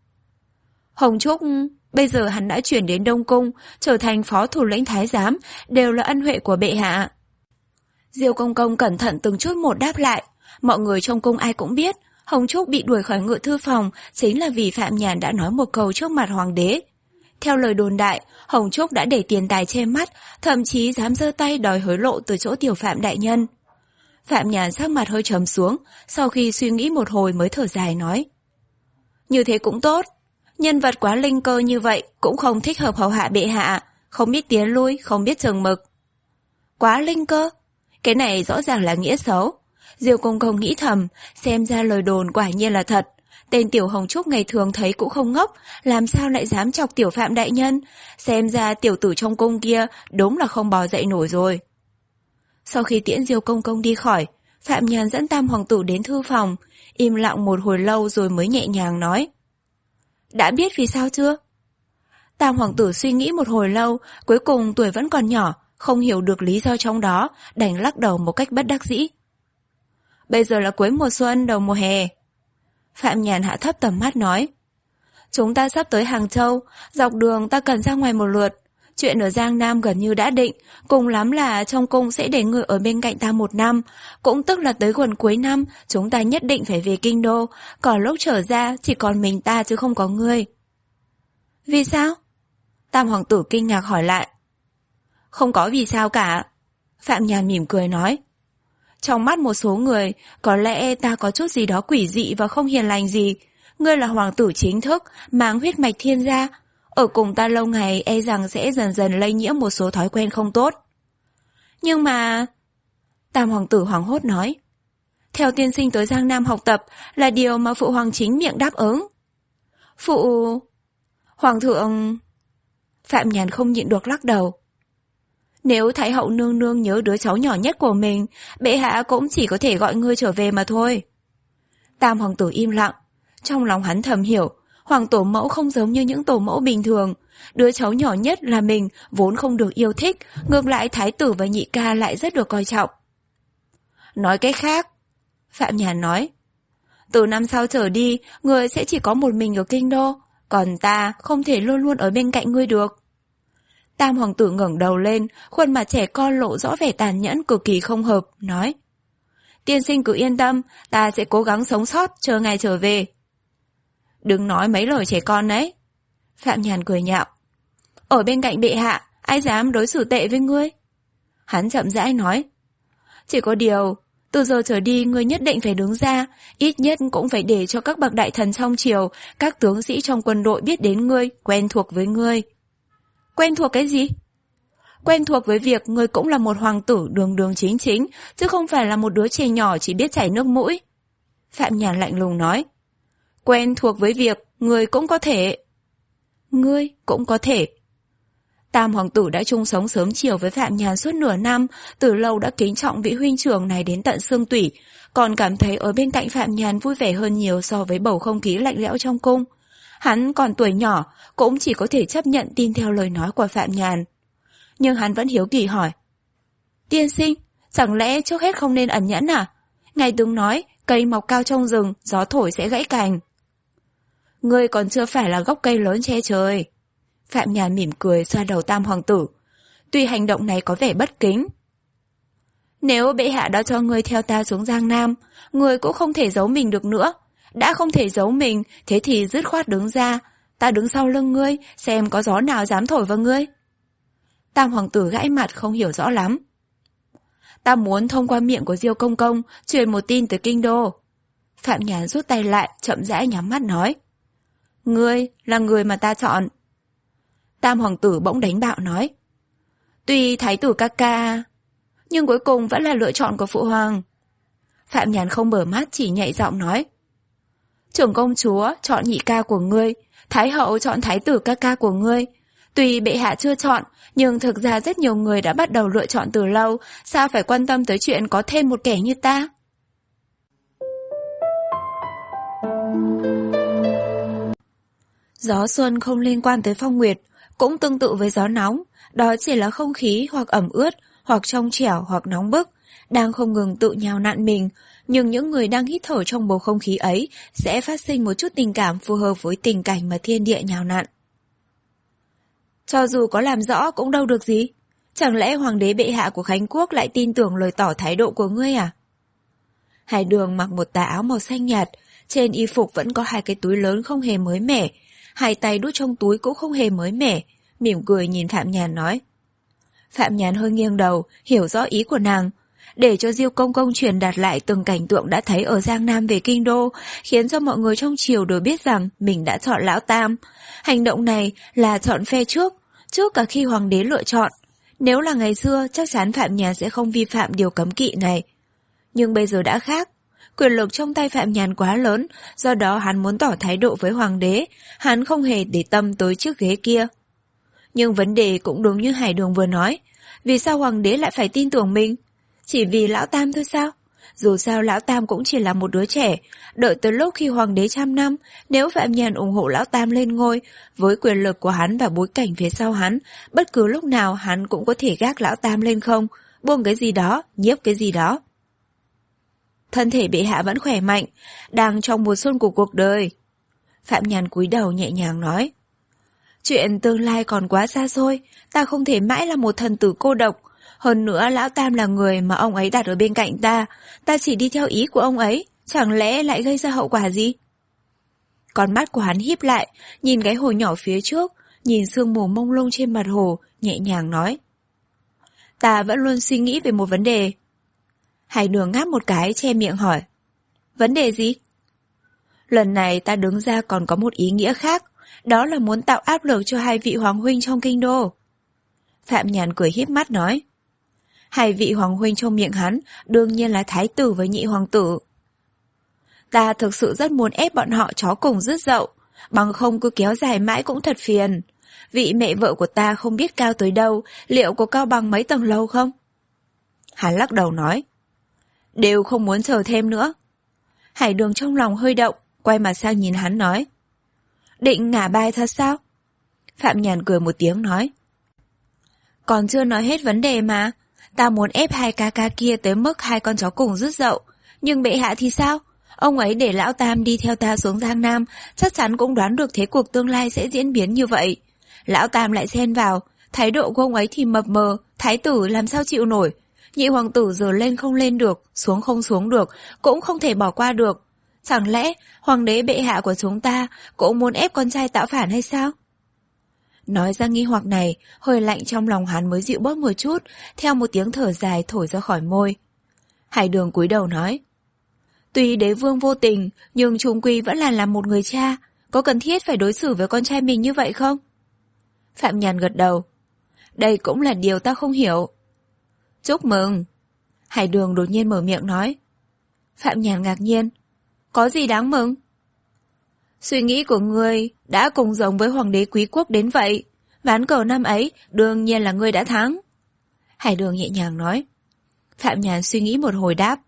Hồng Trúc, bây giờ hắn đã chuyển đến Đông Cung, trở thành phó thủ lĩnh thái giám, đều là ân huệ của bệ hạ. Diêu Công Công cẩn thận từng chút một đáp lại, mọi người trong cung ai cũng biết, Hồng Trúc bị đuổi khỏi ngự thư phòng chính là vì Phạm Nhàn đã nói một câu trước mặt hoàng đế. Theo lời đồn đại, Hồng Trúc đã để tiền tài che mắt, thậm chí dám giơ tay đòi hối lộ từ chỗ tiểu Phạm đại nhân. Phạm Nhàn sắc mặt hơi trầm xuống, sau khi suy nghĩ một hồi mới thở dài nói. Như thế cũng tốt, nhân vật quá linh cơ như vậy cũng không thích hợp hầu hạ bệ hạ, không biết tiến lui, không biết chừng mực. Quá linh cơ? Cái này rõ ràng là nghĩa xấu. Diêu Công Công nghĩ thầm, xem ra lời đồn quả nhiên là thật. Tên tiểu Hồng Trúc ngày thường thấy cũng không ngốc, làm sao lại dám chọc tiểu Phạm đại nhân. Xem ra tiểu tử trong cung kia đúng là không bò dậy nổi rồi. Sau khi tiễn Diêu Công Công đi khỏi, Phạm Nhàn dẫn Tam Hoàng tử đến thư phòng, im lặng một hồi lâu rồi mới nhẹ nhàng nói. Đã biết vì sao chưa? Tam Hoàng tử suy nghĩ một hồi lâu, cuối cùng tuổi vẫn còn nhỏ, không hiểu được lý do trong đó, đành lắc đầu một cách bất đắc dĩ. Bây giờ là cuối mùa xuân, đầu mùa hè. Phạm Nhàn hạ thấp tầm mắt nói. Chúng ta sắp tới Hàng Châu, dọc đường ta cần ra ngoài một lượt. Chuyện ở Giang Nam gần như đã định, cùng lắm là trong cung sẽ để người ở bên cạnh ta một năm, cũng tức là tới gần cuối năm chúng ta nhất định phải về kinh đô, còn lúc trở ra chỉ còn mình ta chứ không có ngươi. Vì sao? Tam Hoàng tử kinh ngạc hỏi lại. Không có vì sao cả. Phạm Nhàn mỉm cười nói. Trong mắt một số người, có lẽ ta có chút gì đó quỷ dị và không hiền lành gì. Ngươi là hoàng tử chính thức, mang huyết mạch thiên gia. Ở cùng ta lâu ngày e rằng sẽ dần dần lây nhiễm một số thói quen không tốt. Nhưng mà... Tam Hoàng tử hoảng hốt nói. Theo tiên sinh tới Giang Nam học tập là điều mà phụ hoàng chính miệng đáp ứng. Phụ... Hoàng thượng... Phạm Nhàn không nhịn được lắc đầu. Nếu Thái hậu nương nương nhớ đứa cháu nhỏ nhất của mình, bệ hạ cũng chỉ có thể gọi ngươi trở về mà thôi. Tam Hoàng tử im lặng. Trong lòng hắn thầm hiểu, hoàng tổ mẫu không giống như những tổ mẫu bình thường. Đứa cháu nhỏ nhất là mình vốn không được yêu thích, ngược lại thái tử và nhị ca lại rất được coi trọng. Nói cách khác, Phạm Nhàn nói, từ năm sau trở đi, ngươi sẽ chỉ có một mình ở kinh đô, còn ta không thể luôn luôn ở bên cạnh ngươi được. Tam Hoàng tử ngẩng đầu lên, khuôn mặt trẻ con lộ rõ vẻ tàn nhẫn cực kỳ không hợp, nói. Tiên sinh cứ yên tâm, ta sẽ cố gắng sống sót, chờ ngày trở về. Đừng nói mấy lời trẻ con đấy. Phạm Nhàn cười nhạo. Ở bên cạnh bệ hạ, ai dám đối xử tệ với ngươi? Hắn chậm rãi nói. Chỉ có điều, từ giờ trở đi ngươi nhất định phải đứng ra, ít nhất cũng phải để cho các bậc đại thần trong triều, các tướng sĩ trong quân đội biết đến ngươi, quen thuộc với ngươi. Quen thuộc cái gì? Quen thuộc với việc ngươi cũng là một hoàng tử đường đường chính chính, chứ không phải là một đứa trẻ nhỏ chỉ biết chảy nước mũi. Phạm Nhàn lạnh lùng nói. Quen thuộc với việc ngươi cũng có thể. Ngươi cũng có thể. Tam Hoàng tử đã chung sống sớm chiều với Phạm Nhàn suốt nửa năm, từ lâu đã kính trọng vị huynh trưởng này đến tận xương tủy, còn cảm thấy ở bên cạnh Phạm Nhàn vui vẻ hơn nhiều so với bầu không khí lạnh lẽo trong cung. Hắn còn tuổi nhỏ, cũng chỉ có thể chấp nhận tin theo lời nói của Phạm Nhàn. Nhưng hắn vẫn hiếu kỳ hỏi. Tiên sinh, chẳng lẽ trước hết không nên ẩn nhẫn à? Ngài từng nói, cây mọc cao trong rừng, gió thổi sẽ gãy cành. Ngươi còn chưa phải là gốc cây lớn che trời. Phạm Nhàn mỉm cười xoa đầu Tam Hoàng tử. Tuy hành động này có vẻ bất kính. Nếu bệ hạ đã cho ngươi theo ta xuống Giang Nam, ngươi cũng không thể giấu mình được nữa. Đã không thể giấu mình, thế thì dứt khoát đứng ra. Ta đứng sau lưng ngươi, xem có gió nào dám thổi vào ngươi. Tam Hoàng tử gãi mặt không hiểu rõ lắm. Ta muốn thông qua miệng của Diêu Công Công truyền một tin tới kinh đô. Phạm Nhàn rút tay lại, chậm rãi nhắm mắt nói. Ngươi là người mà ta chọn. Tam hoàng tử bỗng đánh bạo nói. Tuy thái tử ca ca, nhưng cuối cùng vẫn là lựa chọn của phụ hoàng. Phạm Nhàn không mở mắt, chỉ nhạy giọng nói. Trưởng công chúa chọn nhị ca của ngươi, thái hậu chọn thái tử ca ca của ngươi. Tuy bệ hạ chưa chọn, nhưng thực ra rất nhiều người đã bắt đầu lựa chọn từ lâu, sao phải quan tâm tới chuyện có thêm một kẻ như ta? Gió xuân không liên quan tới phong nguyệt, cũng tương tự với gió nóng, đó chỉ là không khí hoặc ẩm ướt, hoặc trong trẻo hoặc nóng bức, đang không ngừng tự nhào nặn mình, nhưng những người đang hít thở trong bầu không khí ấy sẽ phát sinh một chút tình cảm phù hợp với tình cảnh mà thiên địa nhào nặn. Cho dù có làm rõ cũng đâu được gì. Chẳng lẽ hoàng đế bệ hạ của Khánh Quốc lại tin tưởng lời tỏ thái độ của ngươi à? Hải Đường mặc một tà áo màu xanh nhạt, trên y phục vẫn có hai cái túi lớn không hề mới mẻ, hai tay đút trong túi cũng không hề mới mẻ, mỉm cười nhìn Phạm Nhàn nói. Phạm Nhàn hơi nghiêng đầu, hiểu rõ ý của nàng. Để cho Diêu Công Công truyền đạt lại từng cảnh tượng đã thấy ở Giang Nam về kinh đô, khiến cho mọi người trong triều đều biết rằng mình đã chọn Lão Tam. Hành động này là chọn phe trước, trước cả khi hoàng đế lựa chọn. Nếu là ngày xưa, chắc chắn Phạm Nhàn sẽ không vi phạm điều cấm kỵ này. Nhưng bây giờ đã khác. Quyền lực trong tay Phạm Nhàn quá lớn, do đó hắn muốn tỏ thái độ với hoàng đế, hắn không hề để tâm tới chiếc ghế kia. Nhưng vấn đề cũng đúng như Hải Đường vừa nói, vì sao hoàng đế lại phải tin tưởng mình? Chỉ vì Lão Tam thôi sao? Dù sao Lão Tam cũng chỉ là một đứa trẻ, đợi tới lúc khi hoàng đế trăm năm, nếu Phạm Nhàn ủng hộ Lão Tam lên ngôi, với quyền lực của hắn và bối cảnh phía sau hắn, bất cứ lúc nào hắn cũng có thể gác Lão Tam lên không, buông cái gì đó, nhiếp cái gì đó. Thân thể bệ hạ vẫn khỏe mạnh, đang trong mùa xuân của cuộc đời. Phạm Nhàn cúi đầu nhẹ nhàng nói. Chuyện tương lai còn quá xa xôi, ta không thể mãi là một thần tử cô độc. Hơn nữa Lão Tam là người mà ông ấy đặt ở bên cạnh ta, ta chỉ đi theo ý của ông ấy, chẳng lẽ lại gây ra hậu quả gì? Con mắt của hắn híp lại, nhìn cái hồ nhỏ phía trước, nhìn sương mù mông lung trên mặt hồ, nhẹ nhàng nói. Ta vẫn luôn suy nghĩ về một vấn đề. Hải Đường ngáp một cái, che miệng hỏi. Vấn đề gì? Lần này ta đứng ra còn có một ý nghĩa khác, đó là muốn tạo áp lực cho hai vị hoàng huynh trong kinh đô. Phạm Nhàn cười híp mắt nói. Hai vị hoàng huynh trong miệng hắn đương nhiên là thái tử với nhị hoàng tử. Ta thực sự rất muốn ép bọn họ chó cùng rứt dậu, bằng không cứ kéo dài mãi cũng thật phiền. Vị mẹ vợ của ta không biết cao tới đâu, liệu có cao bằng mấy tầng lầu không? Hắn lắc đầu nói. Đều không muốn chờ thêm nữa. Hải Đường trong lòng hơi động, quay mặt sang nhìn hắn nói. Định ngả bài thật sao? Phạm Nhàn cười một tiếng nói. Còn chưa nói hết vấn đề mà. Ta muốn ép hai ca ca kia tới mức hai con chó cùng rứt dậu. Nhưng bệ hạ thì sao? Ông ấy để Lão Tam đi theo ta xuống Giang Nam, chắc chắn cũng đoán được thế cuộc tương lai sẽ diễn biến như vậy. Lão Tam lại xen vào, thái độ của ông ấy thì mập mờ, thái tử làm sao chịu nổi. Nhị hoàng tử giờ lên không lên được, xuống không xuống được, cũng không thể bỏ qua được. Chẳng lẽ hoàng đế bệ hạ của chúng ta cũng muốn ép con trai tạo phản hay sao? Nói ra nghi hoặc này, hơi lạnh trong lòng hắn mới dịu bớt một chút, theo một tiếng thở dài thổi ra khỏi môi. Hải Đường cúi đầu nói. Tuy đế vương vô tình, nhưng chung quy vẫn là làm một người cha, có cần thiết phải đối xử với con trai mình như vậy không? Phạm Nhàn gật đầu. Đây cũng là điều ta không hiểu. Chúc mừng. Hải Đường đột nhiên mở miệng nói. Phạm Nhàn ngạc nhiên. Có gì đáng mừng? Suy nghĩ của ngươi đã cùng giống với hoàng đế quý quốc đến vậy. Ván cờ năm ấy đương nhiên là ngươi đã thắng. Hải Đường nhẹ nhàng nói. Phạm Nhàn suy nghĩ một hồi đáp.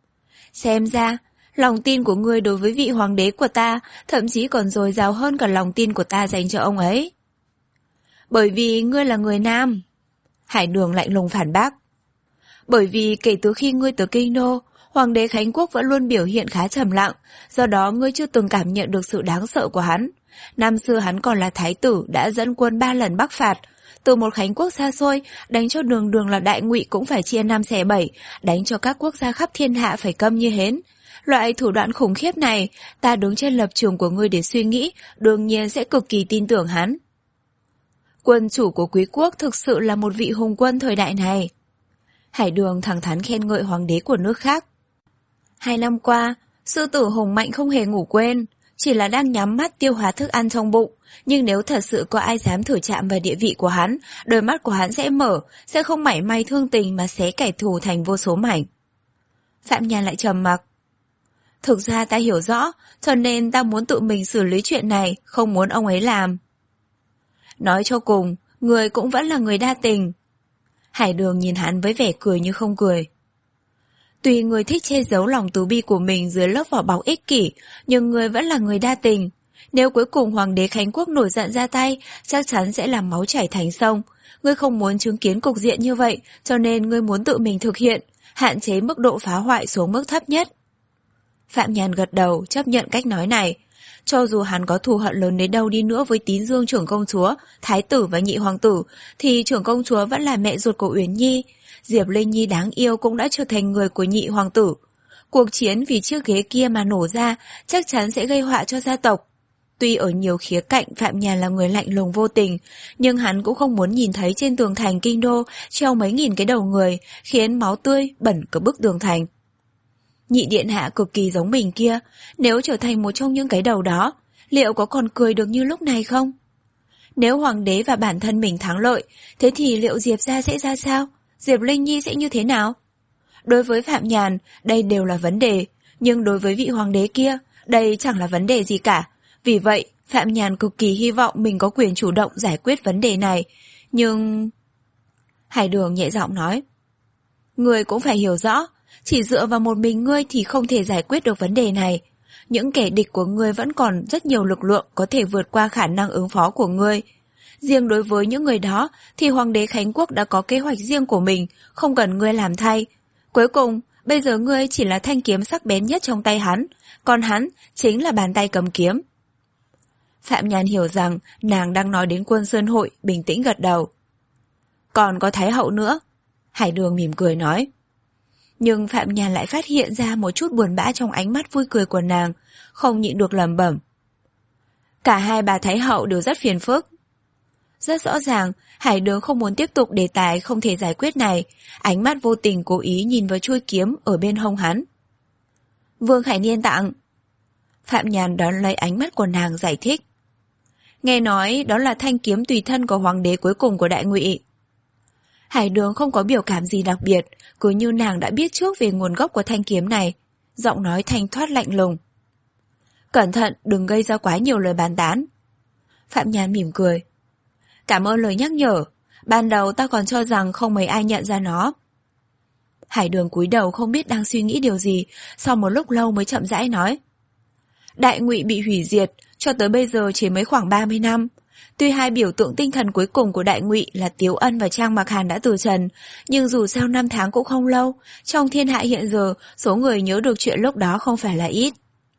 Xem ra, lòng tin của ngươi đối với vị hoàng đế của ta thậm chí còn dồi dào hơn cả lòng tin của ta dành cho ông ấy. Bởi vì ngươi là người nam. Hải Đường lạnh lùng phản bác. Bởi vì kể từ khi ngươi tới kinh đô, hoàng đế Khánh Quốc vẫn luôn biểu hiện khá trầm lặng, do đó ngươi chưa từng cảm nhận được sự đáng sợ của hắn. Năm xưa hắn còn là thái tử đã dẫn quân ba lần bắc phạt, từ một Khánh Quốc xa xôi, đánh cho đường đường là đại ngụy cũng phải chia năm xẻ bảy, đánh cho các quốc gia khắp thiên hạ phải câm như hến. Loại thủ đoạn khủng khiếp này, ta đứng trên lập trường của ngươi để suy nghĩ, đương nhiên sẽ cực kỳ tin tưởng hắn. Quân chủ của quý quốc thực sự là một vị hùng quân thời đại này. Hải Đường thẳng thắn khen ngợi hoàng đế của nước khác. Hai năm qua, sư tử hùng mạnh không hề ngủ quên, chỉ là đang nhắm mắt tiêu hóa thức ăn trong bụng. Nhưng nếu thật sự có ai dám thử chạm vào địa vị của hắn, đôi mắt của hắn sẽ mở, sẽ không mảy may thương tình mà xé kẻ thù thành vô số mảnh. Phạm Nhàn lại trầm mặc. Thực ra ta hiểu rõ, cho nên ta muốn tự mình xử lý chuyện này, không muốn ông ấy làm. Nói cho cùng, người cũng vẫn là người đa tình. Hải Đường nhìn hắn với vẻ cười như không cười. Tuy người thích che giấu lòng từ bi của mình dưới lớp vỏ bọc ích kỷ, nhưng người vẫn là người đa tình. Nếu cuối cùng Hoàng đế Khánh Quốc nổi giận ra tay, chắc chắn sẽ làm máu chảy thành sông. Ngươi không muốn chứng kiến cục diện như vậy, cho nên ngươi muốn tự mình thực hiện, hạn chế mức độ phá hoại xuống mức thấp nhất. Phạm Nhàn gật đầu, chấp nhận cách nói này. Cho dù hắn có thù hận lớn đến đâu đi nữa với Tín Dương trưởng công chúa, thái tử và nhị hoàng tử, thì trưởng công chúa vẫn là mẹ ruột của Uyển Nhi. Diệp Linh Nhi đáng yêu cũng đã trở thành người của nhị hoàng tử. Cuộc chiến vì chiếc ghế kia mà nổ ra chắc chắn sẽ gây họa cho gia tộc. Tuy ở nhiều khía cạnh Phạm Nhàn là người lạnh lùng vô tình, nhưng hắn cũng không muốn nhìn thấy trên tường thành kinh đô treo mấy nghìn cái đầu người, khiến máu tươi bẩn cả bức tường thành. Nhị điện hạ cực kỳ giống mình kia, nếu trở thành một trong những cái đầu đó, liệu có còn cười được như lúc này không? Nếu hoàng đế và bản thân mình thắng lợi, thế thì liệu Diệp gia sẽ ra sao? Diệp Linh Nhi sẽ như thế nào? Đối với Phạm Nhàn, đây đều là vấn đề, nhưng đối với vị hoàng đế kia, đây chẳng là vấn đề gì cả. Vì vậy, Phạm Nhàn cực kỳ hy vọng mình có quyền chủ động giải quyết vấn đề này. Nhưng... Hải Đường nhẹ giọng nói. Ngươi cũng phải hiểu rõ, chỉ dựa vào một mình ngươi thì không thể giải quyết được vấn đề này. Những kẻ địch của ngươi vẫn còn rất nhiều lực lượng có thể vượt qua khả năng ứng phó của ngươi. Riêng đối với những người đó thì Hoàng đế Khánh Quốc đã có kế hoạch riêng của mình, không cần ngươi làm thay. Cuối cùng, bây giờ ngươi chỉ là thanh kiếm sắc bén nhất trong tay hắn, còn hắn chính là bàn tay cầm kiếm. Phạm Nhàn hiểu rằng nàng đang nói đến Quân Sơn Hội, bình tĩnh gật đầu. Còn có Thái hậu nữa. Hải Đường mỉm cười nói. Nhưng Phạm Nhàn lại phát hiện ra một chút buồn bã trong ánh mắt vui cười của nàng, không nhịn được lẩm bẩm. Cả hai bà Thái hậu đều rất phiền phức. Rất rõ ràng, Hải Đường không muốn tiếp tục đề tài không thể giải quyết này, ánh mắt vô tình cố ý nhìn vào chuôi kiếm ở bên hông hắn. Vương Khải Niên tặng. Phạm Nhàn đón lấy ánh mắt của nàng giải thích. Nghe nói đó là thanh kiếm tùy thân của hoàng đế cuối cùng của Đại Ngụy. Hải Đường không có biểu cảm gì đặc biệt, cứ như nàng đã biết trước về nguồn gốc của thanh kiếm này, giọng nói thanh thoát lạnh lùng. Cẩn thận, đừng gây ra quá nhiều lời bàn tán. Phạm Nhàn mỉm cười. Cảm ơn lời nhắc nhở, ban đầu ta còn cho rằng không mấy ai nhận ra nó. Hải Đường cúi đầu không biết đang suy nghĩ điều gì, sau một lúc lâu mới chậm rãi nói. Đại Ngụy bị hủy diệt, cho tới bây giờ chỉ mới khoảng ba mươi năm. Tuy hai biểu tượng tinh thần cuối cùng của Đại Ngụy là Tiếu Ân và Trang Mặc Hàn đã từ trần, nhưng dù sao năm tháng cũng không lâu, trong thiên hạ hiện giờ, số người nhớ được chuyện lúc đó không phải là ít.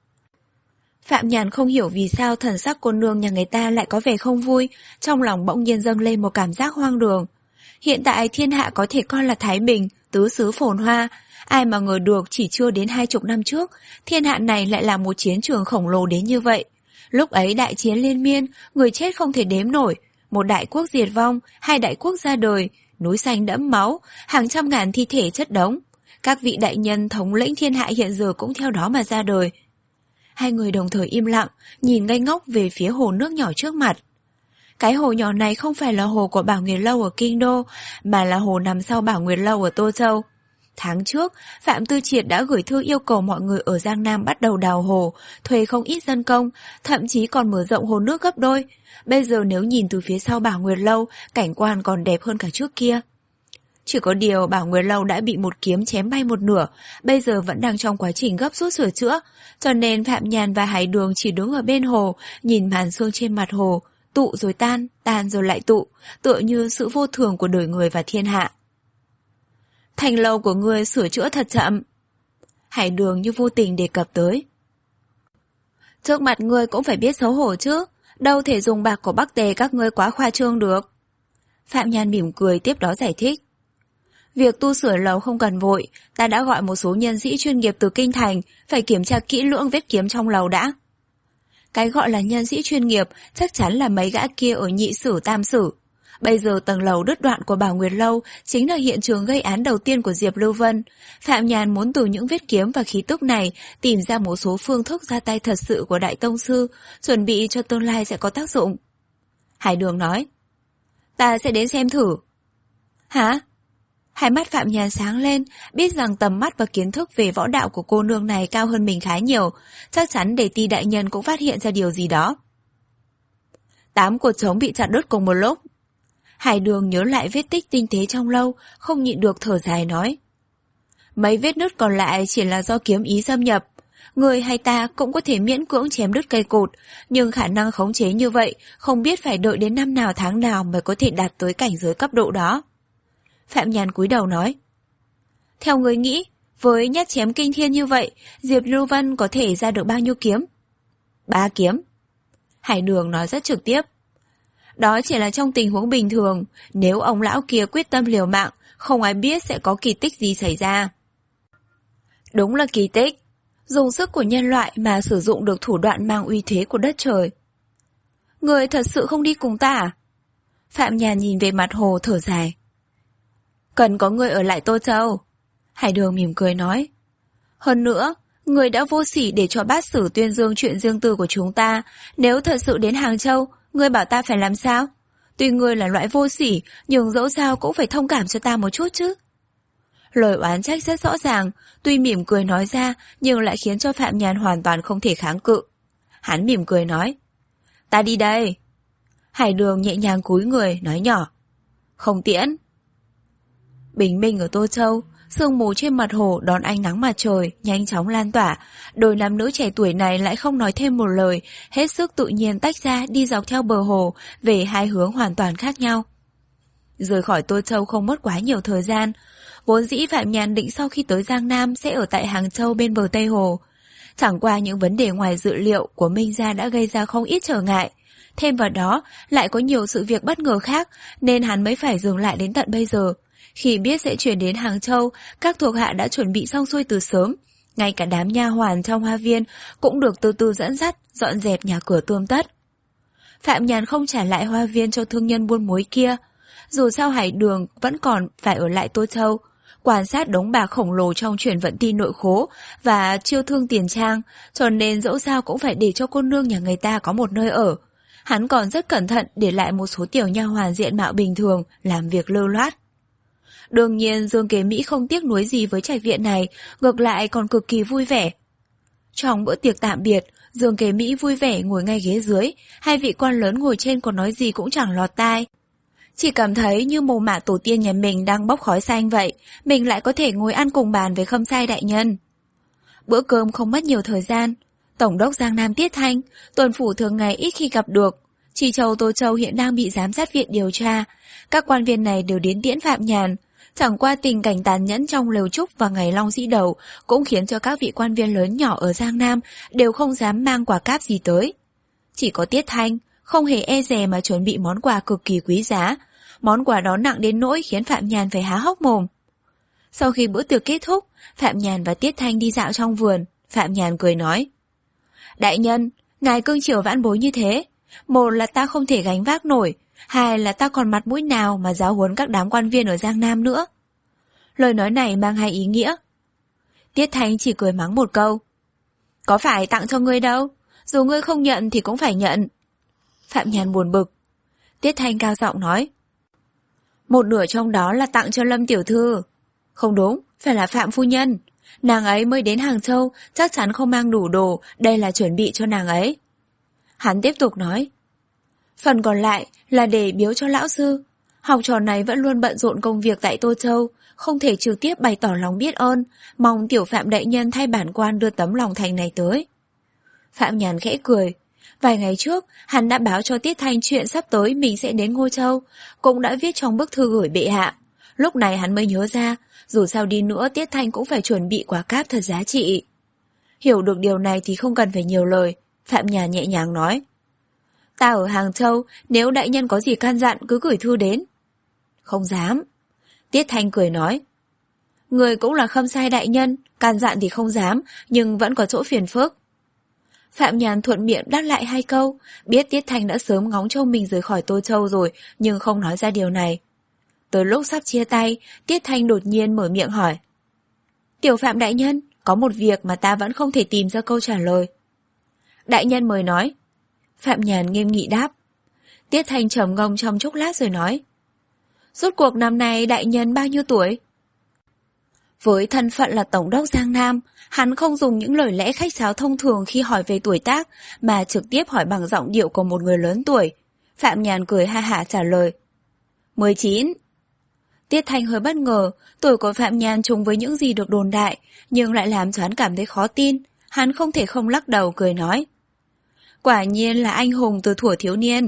Phạm Nhàn không hiểu vì sao thần sắc cô nương nhà người ta lại có vẻ không vui, trong lòng bỗng nhiên dâng lên một cảm giác hoang đường. Hiện tại thiên hạ có thể coi là thái bình, tứ xứ phồn hoa, ai mà ngờ được chỉ chưa đến hai chục năm trước, thiên hạ này lại là một chiến trường khổng lồ đến như vậy. Lúc ấy đại chiến liên miên, người chết không thể đếm nổi, một đại quốc diệt vong, hai đại quốc ra đời, núi xanh đẫm máu, hàng trăm ngàn thi thể chất đống. Các vị đại nhân thống lĩnh thiên hạ hiện giờ cũng theo đó mà ra đời. Hai người đồng thời im lặng, nhìn ngây ngốc về phía hồ nước nhỏ trước mặt. Cái hồ nhỏ này không phải là hồ của Bảo Nguyệt Lâu ở Kinh Đô, mà là hồ nằm sau Bảo Nguyệt Lâu ở Tô Châu. Tháng trước, Phạm Tư Triệt đã gửi thư yêu cầu mọi người ở Giang Nam bắt đầu đào hồ, thuê không ít dân công, thậm chí còn mở rộng hồ nước gấp đôi. Bây giờ nếu nhìn từ phía sau Bảo Nguyệt Lâu, cảnh quan còn đẹp hơn cả trước kia. Chỉ có điều Bảo Nguyệt Lâu đã bị một kiếm chém bay một nửa, bây giờ vẫn đang trong quá trình gấp rút sửa chữa, cho nên Phạm Nhàn và Hải Đường chỉ đứng ở bên hồ, nhìn màn sương trên mặt hồ, tụ rồi tan, tan rồi lại tụ, tựa như sự vô thường của đời người và thiên hạ. Thành lâu của ngươi sửa chữa thật chậm. Hải Đường như vô tình đề cập tới. Trước mặt ngươi cũng phải biết xấu hổ chứ, đâu thể dùng bạc của Bắc Tề các ngươi quá khoa trương được. Phạm Nhàn mỉm cười tiếp đó giải thích. Việc tu sửa lầu không cần vội, ta đã gọi một số nhân sĩ chuyên nghiệp từ kinh thành, phải kiểm tra kỹ lưỡng vết kiếm trong lầu đã. Cái gọi là nhân sĩ chuyên nghiệp chắc chắn là mấy gã kia ở nhị sử tam sử. Bây giờ tầng lầu đứt đoạn của Bảo Nguyệt Lâu chính là hiện trường gây án đầu tiên của Diệp Lưu Vân. Phạm Nhàn muốn từ những vết kiếm và khí tức này tìm ra một số phương thức ra tay thật sự của Đại Tông Sư, chuẩn bị cho tương lai sẽ có tác dụng. Hải Đường nói, ta sẽ đến xem thử. Hả? Hai mắt Phạm Nhàn sáng lên, biết rằng tầm mắt và kiến thức về võ đạo của cô nương này cao hơn mình khá nhiều, chắc chắn để Ti đại nhân cũng phát hiện ra điều gì đó. Tám cột trống bị chặt đứt cùng một lúc. Hải Đường nhớ lại vết tích tinh tế trong lâu, không nhịn được thở dài nói. Mấy vết nứt còn lại chỉ là do kiếm ý xâm nhập. Người hay ta cũng có thể miễn cưỡng chém đứt cây cột, nhưng khả năng khống chế như vậy không biết phải đợi đến năm nào tháng nào mới có thể đạt tới cảnh giới cấp độ đó. Phạm Nhàn cúi đầu nói. Theo người nghĩ, với nhát chém kinh thiên như vậy, Diệp Lưu Vân có thể ra được bao nhiêu kiếm? Ba kiếm. Hải Đường nói rất trực tiếp. Đó chỉ là trong tình huống bình thường, nếu ông lão kia quyết tâm liều mạng, không ai biết sẽ có kỳ tích gì xảy ra. Đúng là kỳ tích. Dùng sức của nhân loại mà sử dụng được thủ đoạn mang uy thế của đất trời. Người thật sự không đi cùng ta à? Phạm Nhàn nhìn về mặt hồ thở dài. Cần có người ở lại Tô Châu. Hải Đường mỉm cười nói. Hơn nữa, người đã vô sỉ để cho bát sử tuyên dương chuyện riêng tư của chúng ta. Nếu thật sự đến Hàng Châu, người bảo ta phải làm sao? Tuy người là loại vô sỉ, nhưng dẫu sao cũng phải thông cảm cho ta một chút chứ. Lời oán trách rất rõ ràng, tuy mỉm cười nói ra, nhưng lại khiến cho Phạm Nhàn hoàn toàn không thể kháng cự. Hắn mỉm cười nói. Ta đi đây. Hải Đường nhẹ nhàng cúi người, nói nhỏ. Không tiễn. Bình minh ở Tô Châu, sương mù trên mặt hồ đón ánh nắng mặt trời, nhanh chóng lan tỏa. Đôi nam nữ trẻ tuổi này lại không nói thêm một lời, hết sức tự nhiên tách ra đi dọc theo bờ hồ, về hai hướng hoàn toàn khác nhau. Rời khỏi Tô Châu không mất quá nhiều thời gian. Vốn dĩ Phạm Nhàn định sau khi tới Giang Nam sẽ ở tại Hàng Châu bên bờ Tây Hồ. Chẳng qua những vấn đề ngoài dự liệu của Minh Gia đã gây ra không ít trở ngại. Thêm vào đó, lại có nhiều sự việc bất ngờ khác, nên hắn mới phải dừng lại đến tận bây giờ. Khi biết sẽ chuyển đến Hàng Châu, các thuộc hạ đã chuẩn bị xong xuôi từ sớm. Ngay cả đám nha hoàn trong hoa viên cũng được từ từ dẫn dắt, dọn dẹp nhà cửa tươm tất. Phạm Nhàn không trả lại hoa viên cho thương nhân buôn muối kia. Dù sao Hải Đường vẫn còn phải ở lại Tô Châu, quan sát đống bạc khổng lồ trong chuyển vận ti nội khố và chiêu thương tiền trang, cho nên dẫu sao cũng phải để cho cô nương nhà người ta có một nơi ở. Hắn còn rất cẩn thận để lại một số tiểu nha hoàn diện mạo bình thường, làm việc lưu loát. Đương nhiên Dương Kế Mỹ không tiếc nuối gì với trạch viện này, ngược lại còn cực kỳ vui vẻ. Trong bữa tiệc tạm biệt, Dương Kế Mỹ vui vẻ ngồi ngay ghế dưới, hai vị quan lớn ngồi trên còn nói gì cũng chẳng lọt tai. Chỉ cảm thấy như mồ mả tổ tiên nhà mình đang bốc khói xanh vậy, mình lại có thể ngồi ăn cùng bàn với Khâm Sai đại nhân. Bữa cơm không mất nhiều thời gian. Tổng đốc Giang Nam Tiết Thanh, tuần phủ thường ngày ít khi gặp được. Chi Châu Tô Châu hiện đang bị giám sát viện điều tra. Các quan viên này đều đến tiễn Phạm Nhàn. Chẳng qua tình cảnh tàn nhẫn trong lều trúc và ngày long dĩ đầu cũng khiến cho các vị quan viên lớn nhỏ ở Giang Nam đều không dám mang quà cáp gì tới. Chỉ có Tiết Thanh không hề e dè mà chuẩn bị món quà cực kỳ quý giá. Món quà đó nặng đến nỗi khiến Phạm Nhàn phải há hốc mồm. Sau khi bữa tiệc kết thúc, Phạm Nhàn và Tiết Thanh đi dạo trong vườn. Phạm Nhàn cười nói. Đại nhân, ngài cưng chiều vãn bối như thế. Một là ta không thể gánh vác nổi, hai là ta còn mặt mũi nào mà giáo huấn các đám quan viên ở Giang Nam nữa. Lời nói này mang hai ý nghĩa. Tiết Thanh chỉ cười mắng một câu. Có phải tặng cho ngươi đâu, dù ngươi không nhận thì cũng phải nhận. Phạm Nhàn buồn bực. Tiết Thanh cao giọng nói. Một nửa trong đó là tặng cho Lâm tiểu thư. Không đúng, phải là Phạm phu nhân. Nàng ấy mới đến Hàng Châu, chắc chắn không mang đủ đồ, đây là chuẩn bị cho nàng ấy. Hắn tiếp tục nói. Phần còn lại là để biếu cho lão sư. Học trò này vẫn luôn bận rộn công việc tại Tô Châu, không thể trực tiếp bày tỏ lòng biết ơn, mong tiểu Phạm đại nhân thay bản quan đưa tấm lòng thành này tới. Phạm Nhàn khẽ cười. Vài ngày trước, hắn đã báo cho Tiết Thanh chuyện sắp tới mình sẽ đến Ngô Châu, cũng đã viết trong bức thư gửi bệ hạ. Lúc này hắn mới nhớ ra, dù sao đi nữa Tiết Thanh cũng phải chuẩn bị quà cáp thật giá trị. Hiểu được điều này thì không cần phải nhiều lời, Phạm Nhàn nhẹ nhàng nói. Ta ở Hàng Châu, nếu đại nhân có gì can dặn cứ gửi thư đến. Không dám. Tiết Thanh cười nói. Người cũng là Khâm Sai đại nhân, can dặn thì không dám, nhưng vẫn có chỗ phiền phức. Phạm Nhàn thuận miệng đáp lại hai câu, biết Tiết Thanh đã sớm ngóng trông mình rời khỏi Tô Châu rồi, nhưng không nói ra điều này. Tới lúc sắp chia tay, Tiết Thanh đột nhiên mở miệng hỏi. Tiểu Phạm đại nhân, có một việc mà ta vẫn không thể tìm ra câu trả lời. Đại nhân mời nói. Phạm Nhàn nghiêm nghị đáp. Tiết Thanh trầm ngâm trong chốc lát rồi nói. Rốt cuộc năm nay đại nhân bao nhiêu tuổi? Với thân phận là Tổng đốc Giang Nam, hắn không dùng những lời lẽ khách sáo thông thường khi hỏi về tuổi tác, mà trực tiếp hỏi bằng giọng điệu của một người lớn tuổi. Phạm Nhàn cười ha hả trả lời. mười chín. Tiết Thanh hơi bất ngờ, tuổi của Phạm Nhàn trùng với những gì được đồn đại, nhưng lại làm cho hắn cảm thấy khó tin. Hắn không thể không lắc đầu cười nói. Quả nhiên là anh hùng từ thuở thiếu niên.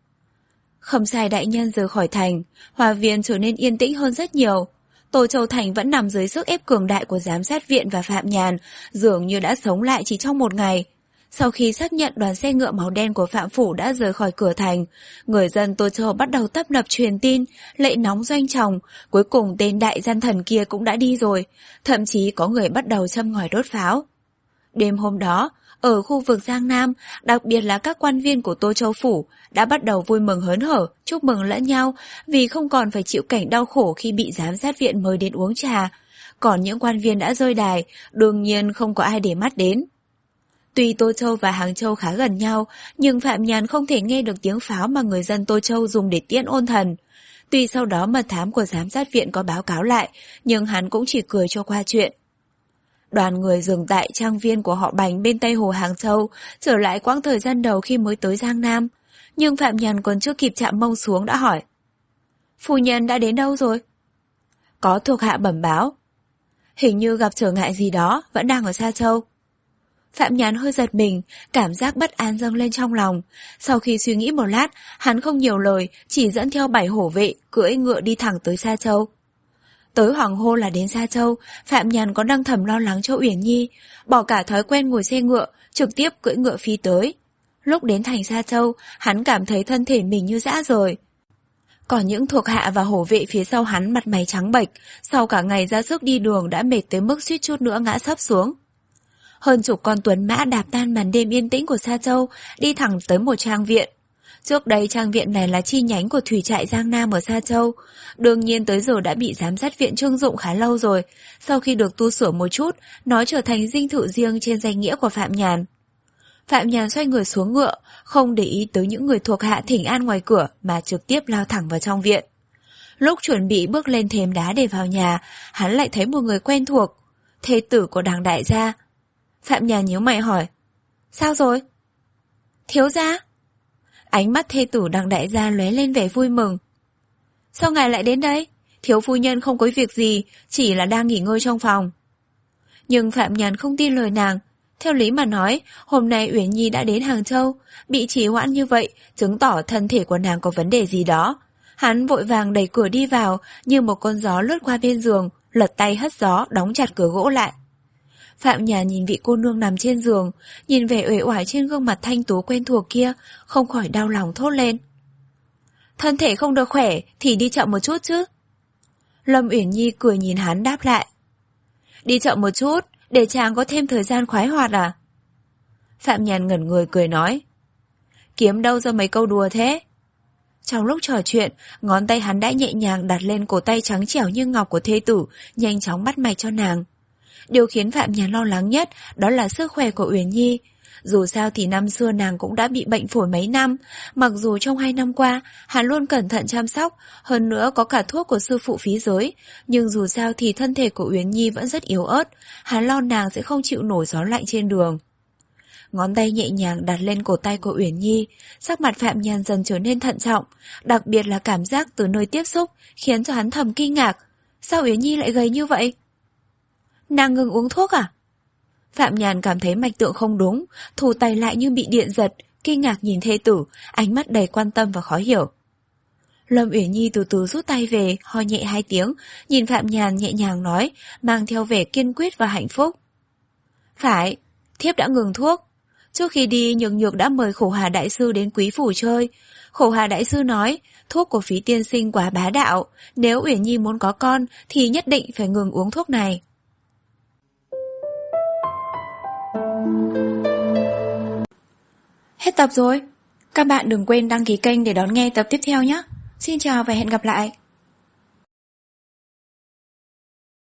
Không sai, đại nhân rời khỏi thành, Hòa Viên trở nên yên tĩnh hơn rất nhiều. Tô Châu Thành vẫn nằm dưới sức ép cường đại của giám sát viện và Phạm Nhàn, dường như đã sống lại chỉ trong một ngày. Sau khi xác nhận đoàn xe ngựa màu đen của Phạm Phủ đã rời khỏi cửa thành, người dân Tô Châu bắt đầu tấp nập truyền tin, lệ nóng doanh tròng, cuối cùng tên đại gian thần kia cũng đã đi rồi, thậm chí có người bắt đầu châm ngòi đốt pháo. Đêm hôm đó, ở khu vực Giang Nam, đặc biệt là các quan viên của Tô Châu Phủ, đã bắt đầu vui mừng hớn hở, chúc mừng lẫn nhau vì không còn phải chịu cảnh đau khổ khi bị giám sát viện mời đến uống trà. Còn những quan viên đã rơi đài, đương nhiên không có ai để mắt đến. Tuy Tô Châu và Hàng Châu khá gần nhau, nhưng Phạm Nhàn không thể nghe được tiếng pháo mà người dân Tô Châu dùng để tiễn ôn thần. Tuy sau đó mật thám của giám sát viện có báo cáo lại, nhưng hắn cũng chỉ cười cho qua chuyện. Đoàn người dừng tại trang viên của họ Bành bên Tây Hồ Hàng Châu, trở lại quãng thời gian đầu khi mới tới Giang Nam. Nhưng Phạm Nhàn còn chưa kịp chạm mông xuống đã hỏi. Phu nhân đã đến đâu rồi? Có thuộc hạ bẩm báo. Hình như gặp trở ngại gì đó, vẫn đang ở Sa Châu. Phạm Nhàn hơi giật mình, cảm giác bất an dâng lên trong lòng. Sau khi suy nghĩ một lát, hắn không nhiều lời, chỉ dẫn theo bảy hổ vệ, cưỡi ngựa đi thẳng tới Sa Châu. Tới hoàng hôn là đến Sa Châu, Phạm Nhàn có đang thầm lo lắng cho Uyển Nhi, bỏ cả thói quen ngồi xe ngựa, trực tiếp cưỡi ngựa phi tới. Lúc đến thành Sa Châu, hắn cảm thấy thân thể mình như dã rời. Còn những thuộc hạ và hổ vệ phía sau hắn mặt mày trắng bệch, sau cả ngày ra sức đi đường đã mệt tới mức suýt chút nữa ngã sấp xuống. Hơn chục con tuấn mã đạp tan màn đêm yên tĩnh của Sa Châu, đi thẳng tới một trang viện. Trước đây trang viện này là chi nhánh của thủy trại Giang Nam ở Sa Châu. Đương nhiên tới giờ đã bị giám sát viện trưng dụng khá lâu rồi. Sau khi được tu sửa một chút, nó trở thành dinh thự riêng trên danh nghĩa của Phạm Nhàn. Phạm Nhàn xoay người xuống ngựa, không để ý tới những người thuộc hạ thỉnh an ngoài cửa mà trực tiếp lao thẳng vào trong viện. Lúc chuẩn bị bước lên thềm đá để vào nhà, hắn lại thấy một người quen thuộc, thê tử của Đằng đại gia. Phạm Nhàn nhíu mày hỏi, sao rồi? Thiếu gia? Ánh mắt thê tử Đằng đại gia lóe lên vẻ vui mừng. Sao ngài lại đến đây? Thiếu phu nhân không có việc gì, chỉ là đang nghỉ ngơi trong phòng. Nhưng Phạm Nhàn không tin lời nàng. Theo lý mà nói, hôm nay Uyển Nhi đã đến Hàng Châu, bị trì hoãn như vậy, chứng tỏ thân thể của nàng có vấn đề gì đó. Hắn vội vàng đẩy cửa đi vào, như một con gió lướt qua bên giường, lật tay hất gió, đóng chặt cửa gỗ lại. Phạm Nhàn nhìn vị cô nương nằm trên giường, nhìn vẻ uể oải trên gương mặt thanh tú quen thuộc kia, không khỏi đau lòng thốt lên. Thân thể không được khỏe thì đi chậm một chút chứ. Lâm Uyển Nhi cười nhìn hắn đáp lại. Đi chậm một chút, để chàng có thêm thời gian khoái hoạt à? Phạm Nhàn ngẩn người cười nói. Kiếm đâu ra mấy câu đùa thế? Trong lúc trò chuyện, ngón tay hắn đã nhẹ nhàng đặt lên cổ tay trắng trẻo như ngọc của thê tử, nhanh chóng bắt mạch cho nàng. Điều khiến Phạm Nhàn lo lắng nhất đó là sức khỏe của Uyển Nhi. Dù sao thì năm xưa nàng cũng đã bị bệnh phổi mấy năm, mặc dù trong hai năm qua hắn luôn cẩn thận chăm sóc, hơn nữa có cả thuốc của sư phụ phí giới, nhưng dù sao thì thân thể của Uyển Nhi vẫn rất yếu ớt, hắn lo nàng sẽ không chịu nổi gió lạnh trên đường. Ngón tay nhẹ nhàng đặt lên cổ tay của Uyển Nhi, sắc mặt Phạm Nhàn dần trở nên thận trọng, đặc biệt là cảm giác từ nơi tiếp xúc khiến cho hắn thầm kinh ngạc. Sao Uyển Nhi lại gầy như vậy? Nàng ngừng uống thuốc à? Phạm Nhàn cảm thấy mạch tượng không đúng, thu tay lại như bị điện giật, kinh ngạc nhìn thê tử, ánh mắt đầy quan tâm và khó hiểu. Lâm Uyển Nhi từ từ rút tay về, ho nhẹ hai tiếng, nhìn Phạm Nhàn nhẹ nhàng nói, mang theo vẻ kiên quyết và hạnh phúc. Phải, thiếp đã ngừng thuốc. Trước khi đi, Nhược Nhược đã mời Khổ Hà đại sư đến quý phủ chơi. Khổ Hà đại sư nói, thuốc của phí tiên sinh quá bá đạo, nếu Uyển Nhi muốn có con thì nhất định phải ngừng uống thuốc này. Hết tập rồi. Các bạn đừng quên đăng ký kênh để đón nghe tập tiếp theo nhé. Xin chào và hẹn gặp lại.